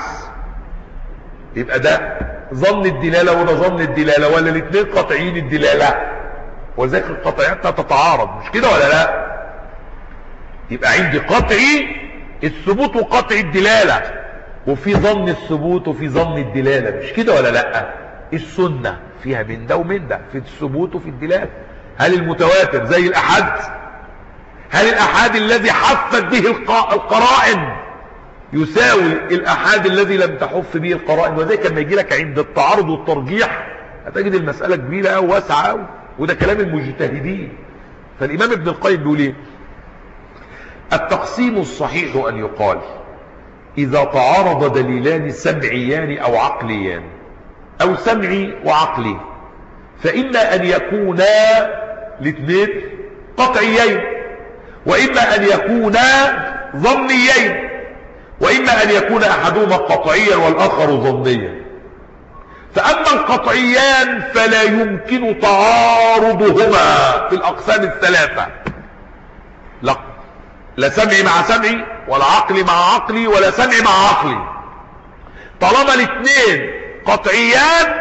A: يبقى ده ظن الدلالة وده ظن الدلالة، ولا الاثنين قطعيين الدلالة؟ وذلك القطعيات تتعارض، مش كده ولا لا؟ يبقى عندي قطعي الثبوت وقطعي الدلالة، وفي ظن الثبوت وفي ظن الدلالة، مش كده ولا لا؟ السنة فيها من ده ومن ده، في الثبوت وفي الدلالة. هل المتواتر زي الأحد؟ هل الأحد الذي حفت به القرائن يساوي الأحد الذي لم تحف به القرائن؟ وذلك لما يجي لك عند التعارض والترجيح هتجد المسألة كبيرة أو واسعة أو، وده كلام المجتهدين. فالإمام ابن القيم بيقول ايه؟ التقسيم الصحيح أن يقال إذا تعارض دليلان سمعيان أو عقليان، أو سمعي وعقلي، فإما أن يكونا الاثنين قطعيين، وإما أن يكونا ظنيين، وإما أن يكون أحدهما قطعيا والآخر ظنيا. فأما القطعيان فلا يمكن تعارضهما في الأقسام الثلاثة، لا لا سمعي مع سمعي، ولا عقلي مع عقلي، ولا سمعي مع عقلي. طالما الاثنين قطعيان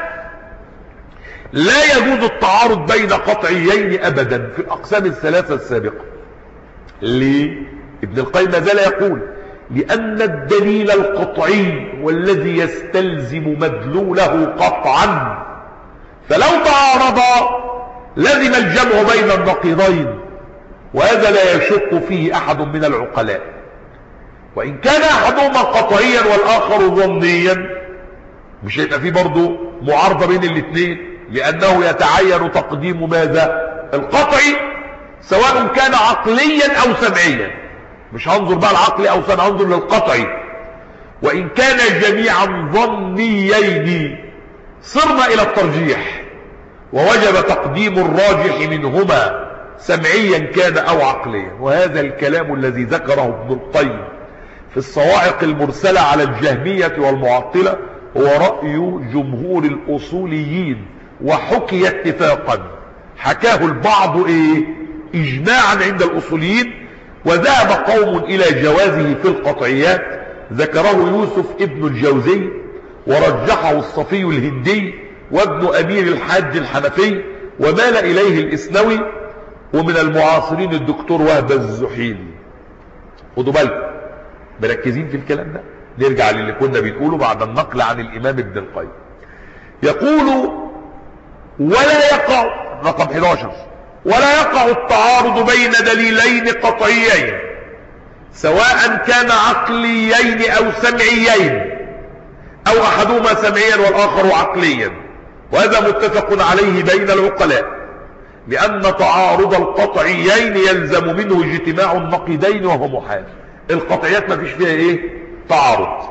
A: لا يجوز التعارض بين قطعيين أبدا في الأقسام الثلاثة السابقة. ليه؟ ابن القيم ما زال يقول لأن الدليل القطعي والذي يستلزم مدلوله قطعا، فلو تعارض لزم الجمع بين النقيضين، وهذا لا يشك فيه أحد من العقلاء. وإن كان أحدهما قطعيا والآخر ظنيا مش هيبقى فيه برضه معارضة بين الاثنين، لأنه يتعين تقديم ماذا؟ القطعي، سواء كان عقليا أو سمعيا. مش هنظر بقى العقلي أو سمعي، هنظر للقطعي. وإن كان جميعا ظنيين صرنا إلى الترجيح، ووجب تقديم الراجح منهما سمعيا كان أو عقليا. وهذا الكلام الذي ذكره ابن القيم في الصواعق المرسلة على الجهمية والمعطلة هو رأي جمهور الأصوليين، وحكي اتفاقا، حكاه البعض ايه؟ اجماعا عند الأصوليين. وذهب قوم إلى جوازه في القطعيات، ذكره يوسف ابن الجوزي، ورجحه الصفي الهندي، وابن أمير الحاج الحنفي، ومال إليه الإسنوي، ومن المعاصرين الدكتور وهب الزحيلي. خدوا بالكم، مركزين في الكلام ده. نرجع للي كنا بنقوله بعد النقل عن الإمام ابن القيم. يقول ولا يقع، رقم احد عشر، ولا يقع التعارض بين دليلين قطعيين سواء كان عقليين أو سمعيين، أو أحدهما سمعيا والآخر عقليا، وهذا متفق عليه بين العقلاء، لأن تعارض القطعيين يلزم منه اجتماع النقيضين وهو محال. القطعيات ما فيش فيها ايه؟ تعارض.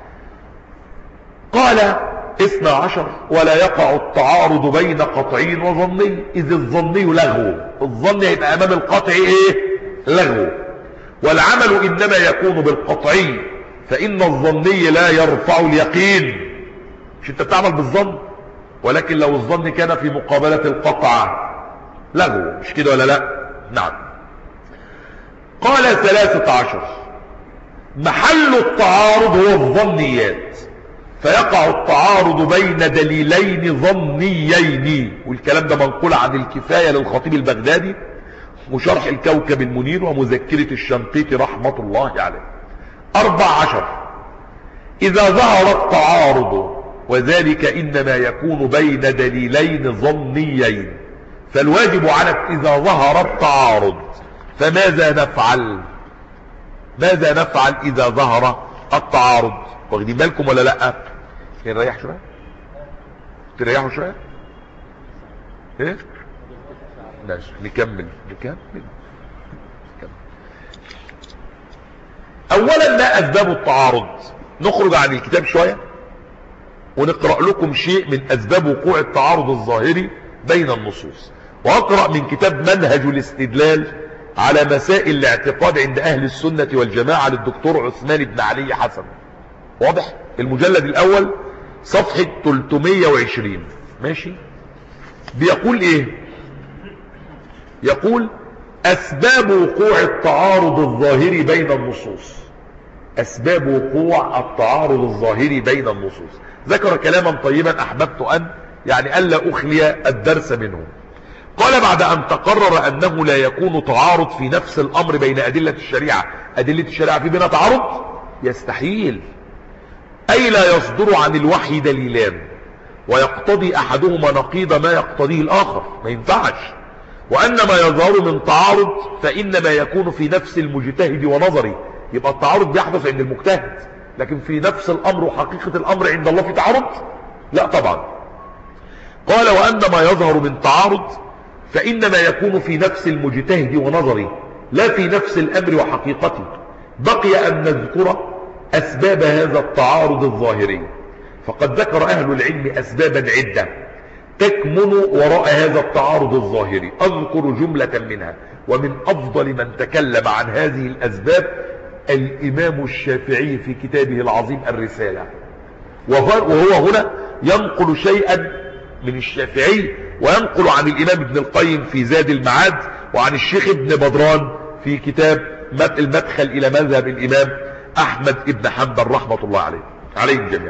A: قال اثنى عشر ولا يقع التعارض بين قطعي وظني، إذ الظني لغو. الظن يبقى أمام القطعي ايه؟ لغو. والعمل إنما يكون بالقطعي، فإن الظني لا يرفع اليقين. مش انت بتعمل بالظن، ولكن لو الظن كان في مقابلة القطع لغو، مش كده ولا لا؟ نعم. قال ثلاثة عشر محل التعارض هو الظنيات، فيقع التعارض بين دليلين ظنيين. والكلام ده منقول عن الكفاية للخطيب البغدادي وشرح الكوكب المنير ومذكرة الشنقيطي رحمة الله عليه. أربع عشر إذا ظهر التعارض وذلك إنما يكون بين دليلين ظنيين، فالواجب على إذا ظهر التعارض فماذا نفعل؟ ماذا نفعل إذا ظهر التعارض؟ واخدين بالكم ولا لا؟ نريح شوية، تريحوا شوية، ايه ماشي نكمل نكمل نكمل. اولا ما اسباب التعارض؟ نخرج عن الكتاب شوية ونقرأ لكم شيء من اسباب وقوع التعارض الظاهري بين النصوص، واقرأ من كتاب منهج الاستدلال على مسائل الاعتقاد عند اهل السنة والجماعة للدكتور عثمان بن علي حسن، واضح؟ المجلد الاول صفحة ثلاثمائة وعشرين. ماشي، بيقول ايه؟ يقول اسباب وقوع التعارض الظاهري بين النصوص. اسباب وقوع التعارض الظاهري بين النصوص. ذكر كلاما طيبا احببت ان يعني الا اخلي الدرس منه. قال بعد ان تقرر انه لا يكون تعارض في نفس الامر بين ادلة الشريعة. ادلة الشريعة في بينها تعارض؟ يستحيل، اي لا يصدر عن الوحي دليلان ويقتضي احدهما نقيض ما يقتضيه الاخر، ما ينفعش. وان ما يظهر من تعارض فانما يكون في نفس المجتهد ونظري. يبقى التعارض بيحدث عند المجتهد، لكن في نفس الامر وحقيقة الامر عند الله في تعارض؟ لا طبعا. قال وان ما يظهر من تعارض فانما يكون في نفس المجتهد ونظري لا في نفس الامر وحقيقته. بقي ان نذكر اسباب هذا التعارض الظاهري، فقد ذكر اهل العلم اسبابا عدة تكمن وراء هذا التعارض الظاهري. اذكر جملة منها، ومن افضل من تكلم عن هذه الاسباب الامام الشافعي في كتابه العظيم الرسالة، وهو هنا ينقل شيئا من الشافعي وينقل عن الامام ابن القيم في زاد المعاد، وعن الشيخ ابن بدران في كتاب المدخل الى مذهب الامام احمد ابن حنبل رحمة الله عليه عليهم جميعا.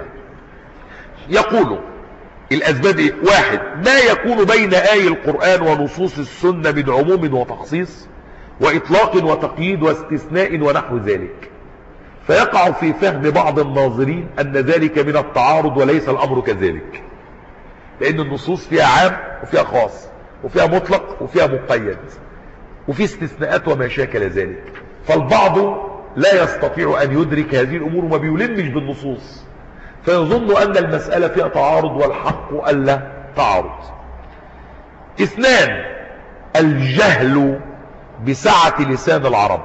A: يقول الاسباب ايه؟ واحد، ما يكون بين آي القرآن ونصوص السنة من عموم وتخصيص واطلاق وتقييد واستثناء ونحو ذلك، فيقع في فهم بعض الناظرين ان ذلك من التعارض وليس الامر كذلك، لان النصوص فيها عام وفيها خاص وفيها مطلق وفيها مقيد وفي استثناءات وما شاكل ذلك، فالبعض لا يستطيع ان يدرك هذه الامور وما بيلمش بالنصوص، فيظن ان المسألة فيها تعارض والحق الا تعارض. اثنان، الجهل بسعة لسان العرب،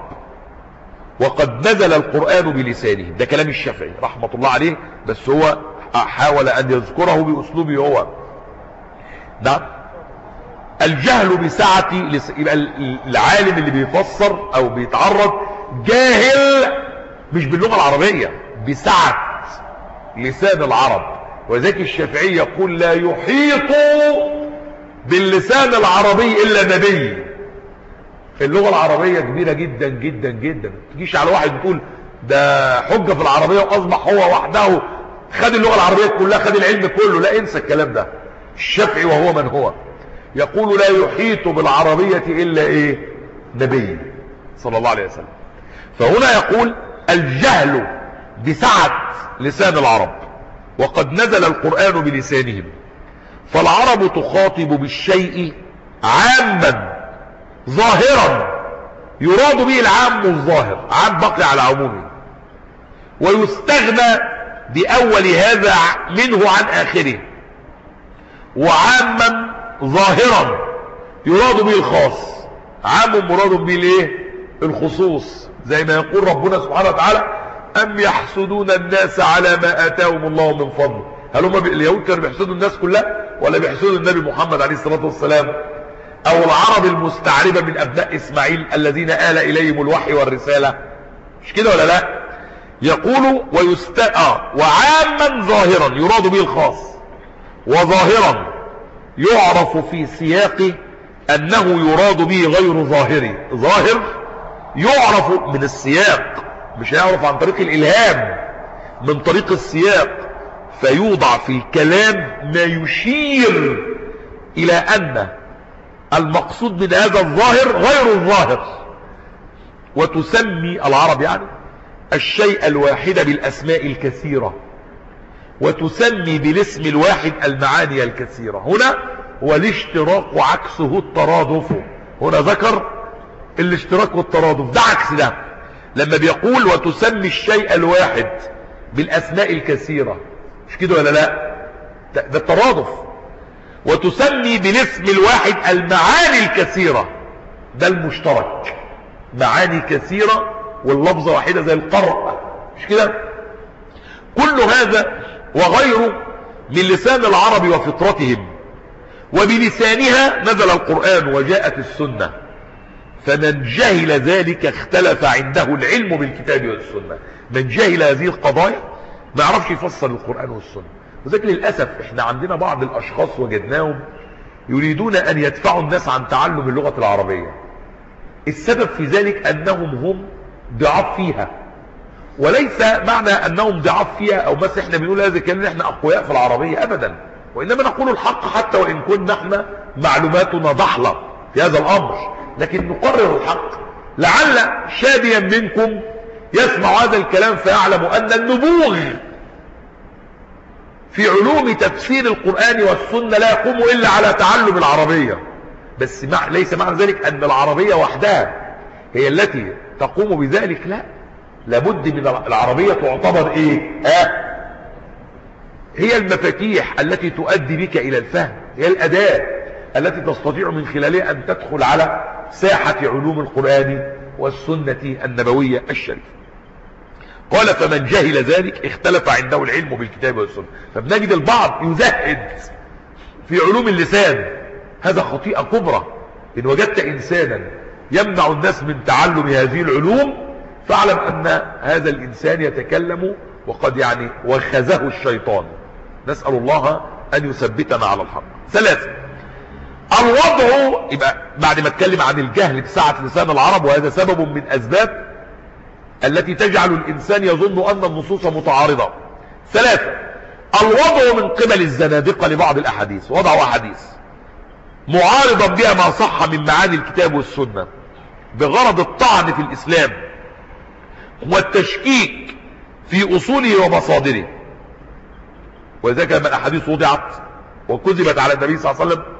A: وقد نزل القرآن بلسانه. ده كلام الشافعي رحمة الله عليه، بس هو حاول ان يذكره باسلوبه هو. نعم، الجهل بسعة لس... يبقى العالم اللي بيفسر او بيتعرض جاهل مش باللغة العربية، بسعة لسان العرب. وذلك الشافعي يقول لا يحيط باللسان العربي الا نبي. اللغة العربية كبيرة جدا جدا جدا، تجيش على واحد بتقول ده حجة في العربية واصبح هو وحده خد اللغة العربية كلها، خد العلم كله. لا، انسى الكلام ده. الشافعي وهو من هو يقول لا يحيط بالعربية الا ايه؟ نبي صلى الله عليه وسلم. فهنا يقول الجهل بسعة لسان العرب، وقد نزل القرآن بلسانهم، فالعرب تخاطب بالشيء عاما ظاهرا يراد به العام الظاهر، عام بقي على عمومه، ويستغنى بأول هذا منه عن آخره، وعاما ظاهرا يراد به الخاص، عام مراد به الايه؟ الخصوص، زي ما يقول ربنا سبحانه وتعالى أم يحسدون الناس على ما آتاهم الله من فضل. هل هم اليهود كانوا بيحسدوا الناس كلها ولا بيحسدوا النبي محمد عليه الصلاة والسلام؟ أو العرب المستعربة من أبناء إسماعيل الذين آل إليهم الوحي والرسالة؟ مش كده ولا لا؟ يقول ويستقى وعاما ظاهرا يراد به الخاص، وظاهرا يعرف في سياقه أنه يراد به غير ظاهري. ظاهر يعرف من السياق، مش هيعرف عن طريق الإلهام، من طريق السياق. فيوضع في الكلام ما يشير الى ان المقصود من هذا الظاهر غير الظاهر. وتسمي العرب يعني الشيء الواحد بالاسماء الكثيرة، وتسمي بالاسم الواحد المعاني الكثيرة. هنا والاشتراك وعكسه الترادف. هنا ذكر الاشتراك والترادف، ده عكس ده. لما بيقول وتسمي الشيء الواحد بالاسماء الكثيرة، مش كده ولا لا؟ ده, ده الترادف. وتسمي بالاسم الواحد المعاني الكثيرة، ده المشترك. معاني كثيرة واللفظة واحدة زي القرء، مش كده؟ كل هذا وغيره من لسان العرب وفطرتهم، وبلسانها نزل القرآن وجاءت السنة. فمن جهل ذلك اختلف عنده العلم بالكتاب والسنة. من جهل هذه القضايا ما يعرفش يفسر القرآن والسنة. وذلك للأسف احنا عندنا بعض الأشخاص وجدناهم يريدون أن يدفعوا الناس عن تعلم اللغة العربية. السبب في ذلك أنهم هم ضعاف فيها، وليس معنى أنهم ضعاف فيها أو بس احنا بنقول هذا الكلام احنا أقوياء في العربية أبدا، وإنما نقول الحق حتى وإن كنا احنا معلوماتنا ضحلة في هذا الأمر، لكن نقرر الحق. لعل شاديا منكم يسمع هذا الكلام فيعلم أن النبوغ في علوم تفسير القرآن والسنة لا يقوم إلا على تعلم العربية. بس مع ليس معنى ذلك أن العربية وحدها هي التي تقوم بذلك، لا، لابد من العربية تعتبر ايه؟ آه هي المفاتيح التي تؤدي بك إلى الفهم، هي الأداة التي تستطيع من خلالها أن تدخل على ساحة علوم القرآن والسنة النبوية الشريفة. قال فمن جهل ذلك اختلف عنده العلم بالكتاب والسنة. فبنجد البعض يزهد في علوم اللسان، هذا خطيئة كبرى. إن وجدت إنسانا يمنع الناس من تعلم هذه العلوم فاعلم أن هذا الإنسان يتكلم وقد يعني وخزه الشيطان. نسأل الله أن يثبتنا على الحق. ثلاثة، الوضع. يبقى بعد ما اتكلم عن الجهل بسعة لسان العرب، وهذا سبب من أسباب التي تجعل الإنسان يظن أن النصوص متعارضة. ثلاثة، الوضع من قبل الزنادقة لبعض الأحاديث، وضعوا أحاديث معارضا بها ما صح من معاني الكتاب والسنة بغرض الطعن في الإسلام والتشكيك في أصوله ومصادره. وذلك لما الأحاديث وضعت وكذبت على النبي صلى الله عليه وسلم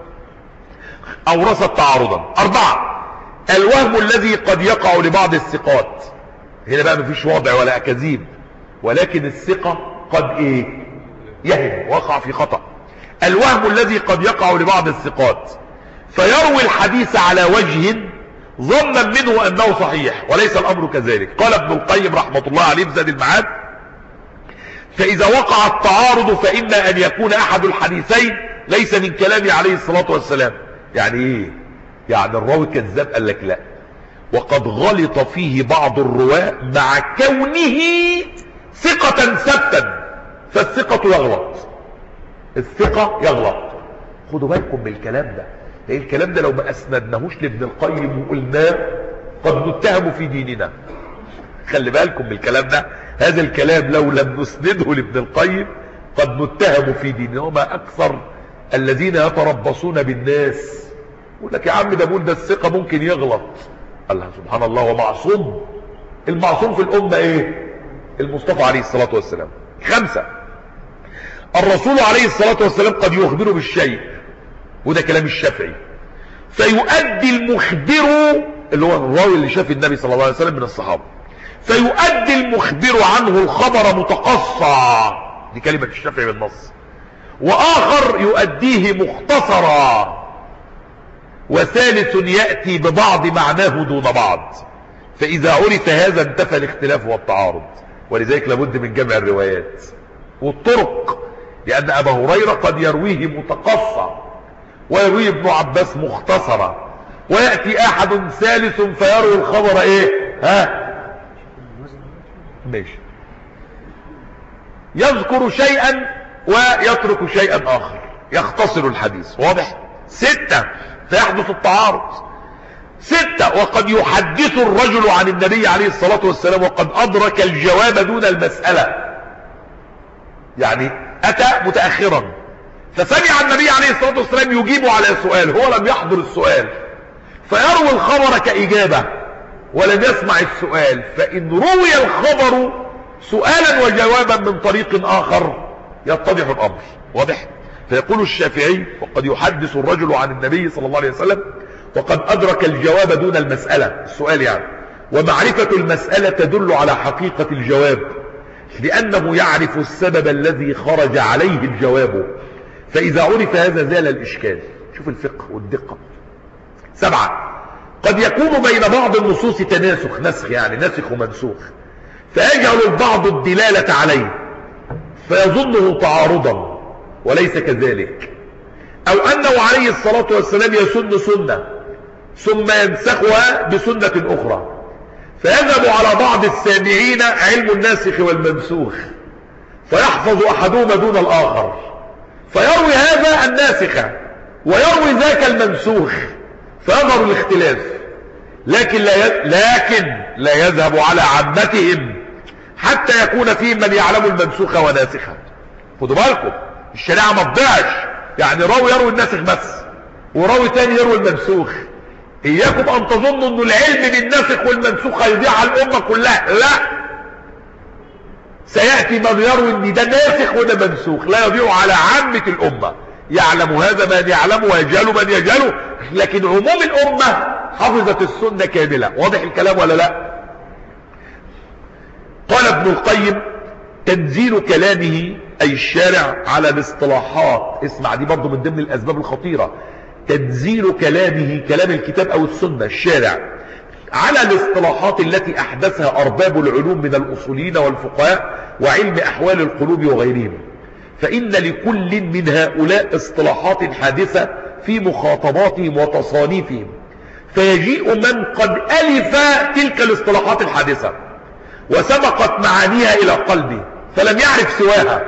A: أورثت تعارضا. أربعة، الوهم الذي قد يقع لبعض الثقات. هنا بقى مفيش وضع ولا أكاذيب، ولكن الثقة قد إيه؟ يهم، وقع في خطأ. الوهم الذي قد يقع لبعض الثقات فيروي الحديث على وجه ظنا منه أنه صحيح وليس الأمر كذلك. قال ابن القيم رحمة الله عليه في زاد المعاد: فإذا وقع التعارض فإما أن يكون أحد الحديثين ليس من كلامه عليه الصلاة والسلام. يعني إيه؟ يعني الراوي كذاب؟ قال لك لا، وقد غلط فيه بعض الرواة مع كونه ثقة ثبتا، فالثقة يغلط، الثقة يغلط. خدوا بالكم من الكلام ده، لأن الكلام ده لو ما أسندناهوش لابن القيم وقلناه قد نتهم في ديننا. خلي بالكم من الكلام ده، هذا الكلام لو لم نسنده لابن القيم قد نتهم في ديننا. وما أكثر الذين يتربصون بالناس، يقول لك يا عم ده بقول ده الثقة ممكن يغلط. الله سبحان الله، ومعصوم. المعصوم في الأمة إيه؟ المصطفى عليه الصلاة والسلام. خمسة، الرسول عليه الصلاة والسلام قد يخبر بالشيء، وده كلام الشافعي، فيؤدي المخبر اللي هو الراوي اللي شاف النبي صلى الله عليه وسلم من الصحابة، فيؤدي المخبر عنه الخبر متقصى، دي كلمة الشافعي بالنص، وآخر يؤديه مختصرا، وثالث يأتي ببعض معناه دون بعض. فإذا عرف هذا انتفى الاختلاف والتعارض. ولذلك لابد من جمع الروايات والطرق، لأن أبا هريرة قد يرويه متقصى ويرويه ابن عباس مختصرا، ويأتي أحد ثالث فيروي الخبر إيه؟ ها؟ ماشي، يذكر شيئا ويترك شيئا آخر، يختصر الحديث. واضح؟ ستة، فيحدث التعارض. ستة، وقد يحدث الرجل عن النبي عليه الصلاة والسلام وقد أدرك الجواب دون المسألة. يعني أتى متأخرا فسمع النبي عليه الصلاة والسلام يجيب على السؤال، هو لم يحضر السؤال، فيروي الخبر كإجابة ولم يسمع السؤال، فإن روي الخبر سؤالا وجوابا من طريق آخر يتضح الأمر. واضح؟ فيقول الشافعي: وقد يحدث الرجل عن النبي صلى الله عليه وسلم وقد أدرك الجواب دون المسألة، السؤال يعني، ومعرفة المسألة تدل على حقيقة الجواب لأنه يعرف السبب الذي خرج عليه الجواب، فإذا عرف هذا زال الإشكال. شوف الفقه والدقة. سبعة: قد يكون بين بعض النصوص تناسخ، نسخ يعني نسخ ومنسوخ، فيجعل البعض الدلالة عليه فيظنه تعارضا وليس كذلك، أو أنه عليه الصلاة والسلام يسن سنة ثم ينسخها بسنة أخرى، فيذهب على بعض السامعين علم الناسخ والمنسوخ فيحفظ أحدهما دون الآخر، فيروي هذا الناسخ ويروي ذاك المنسوخ فيظهر الاختلاف، لكن لا ي... لكن لا يذهب على عامتهم حتى يكون فيهم من يعلم المنسوخ وناسخا. خدوا بالكم الشريعة ما تضيعش، يعني راوي يروي الناسخ بس وراوي تاني يروي المنسوخ. إياكم أن تظنوا أن العلم بالناسخ والمنسوخ هيضيع على الأمة كلها، لا، سيأتي من يروي أن ده ناسخ وده منسوخ، لا يضيع على عامة الأمة، يعلم هذا من يعلمه ويجهل من يجهله، لكن عموم الأمة حفظت السنة كاملة. واضح الكلام ولا لا؟ قال ابن القيم: تنزيل كلامه أي الشارع على الاصطلاحات، اسمع دي برضو من ضمن الأسباب الخطيرة، تنزيل كلامه كلام الكتاب أو السنة الشارع على الاصطلاحات التي أحدثها أرباب العلوم من الأصوليين والفقهاء وعلم أحوال القلوب وغيرهم، فإن لكل من هؤلاء اصطلاحات حادثة في مخاطباتهم وتصانيفهم، فيجيء من قد ألف تلك الاصطلاحات الحادثة وسبقت معانيها إلى قلبه فلم يعرف سواها،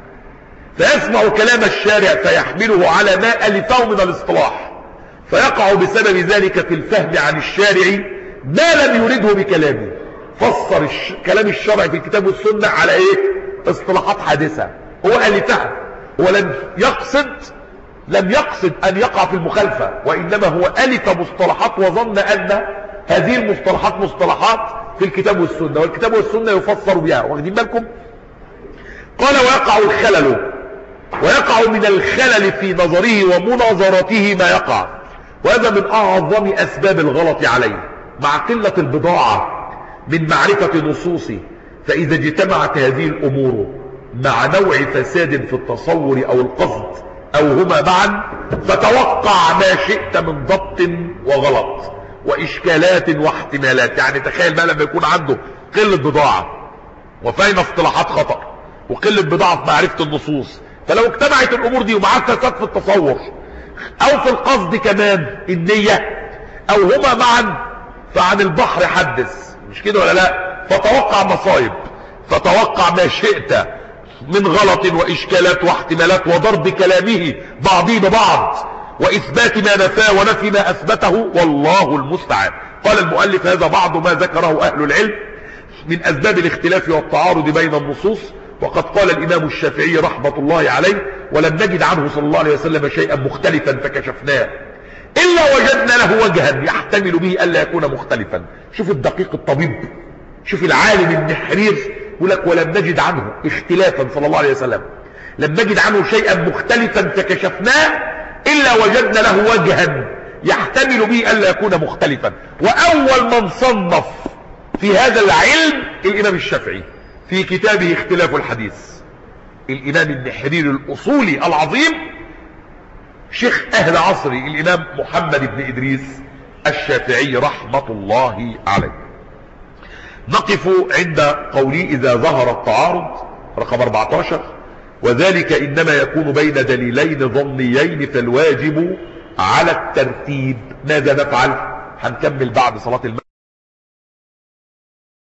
A: فيسمع كلام الشارع فيحمله على ما ألفه من الاصطلاح، فيقع بسبب ذلك في الفهم عن الشارع ما لم يرده بكلامه. فسر الش... كلام الشرع في الكتاب والسنة على ايه؟ اصطلاحات حادثة هو ألفها، هو لم يقصد لم يقصد أن يقع في المخالفة، وإنما هو ألف مصطلحات وظن أن هذه المصطلحات مصطلحات في الكتاب والسنة، والكتاب والسنة يفسر بها. واخدين بالكم؟ قال: ويقع الخلل، ويقع من الخلل في نظره ومناظرته ما يقع، وهذا من أعظم أسباب الغلط عليه مع قلة البضاعة من معرفة نصوصه. فإذا اجتمعت هذه الأمور مع نوع فساد في التصور أو القصد أو هما معا، فتوقع ما شئت من ضبط وغلط وإشكالات واحتمالات. يعني تخيل بقى لما يكون عنده قلة بضاعة وفاهم اصطلاحات خطأ وقلة بضاعة في معرفة النصوص، فلو اجتمعت الأمور دي ومعاه فساد في التصور أو في القصد كمان النية أو هما معا، فعن البحر حدث، مش كده ولا لا؟ فتوقع مصايب، فتوقع ما شئت من غلط وإشكالات واحتمالات وضرب كلامه بعضه ببعض وإثبات ما نفاه ونفي ما أثبته، والله المستعان. قال المؤلف: هذا بعض ما ذكره أهل العلم من أسباب الاختلاف والتعارض بين النصوص. وقد قال الإمام الشافعي رحمة الله عليه: ولم نجد عنه صلى الله عليه وسلم شيئا مختلفا فكشفناه إلا وجدنا له وجها يحتمل به ألا يكون مختلفا. شوف الدقيق الطبيب، شوف العالم النحرير، يقول لك: ولم نجد عنه اختلافا صلى الله عليه وسلم، لم نجد عنه شيئا مختلفا فكشفناه إلا وجدنا له وجها يحتمل به ألا يكون مختلفا. وأول من صنف في هذا العلم الإمام الشافعي في كتابه اختلاف الحديث، الإمام النحرير الأصولي العظيم شيخ أهل عصره الإمام محمد بن إدريس الشافعي رحمة الله عليه. نقف عند قولي: إذا ظهر التعارض، رقم أربعة عشر، وذلك إنما يكون بين دليلين ظنيين فالواجب على الترتيب. ماذا نفعل؟ هنكمل بعد صلاة المغرب.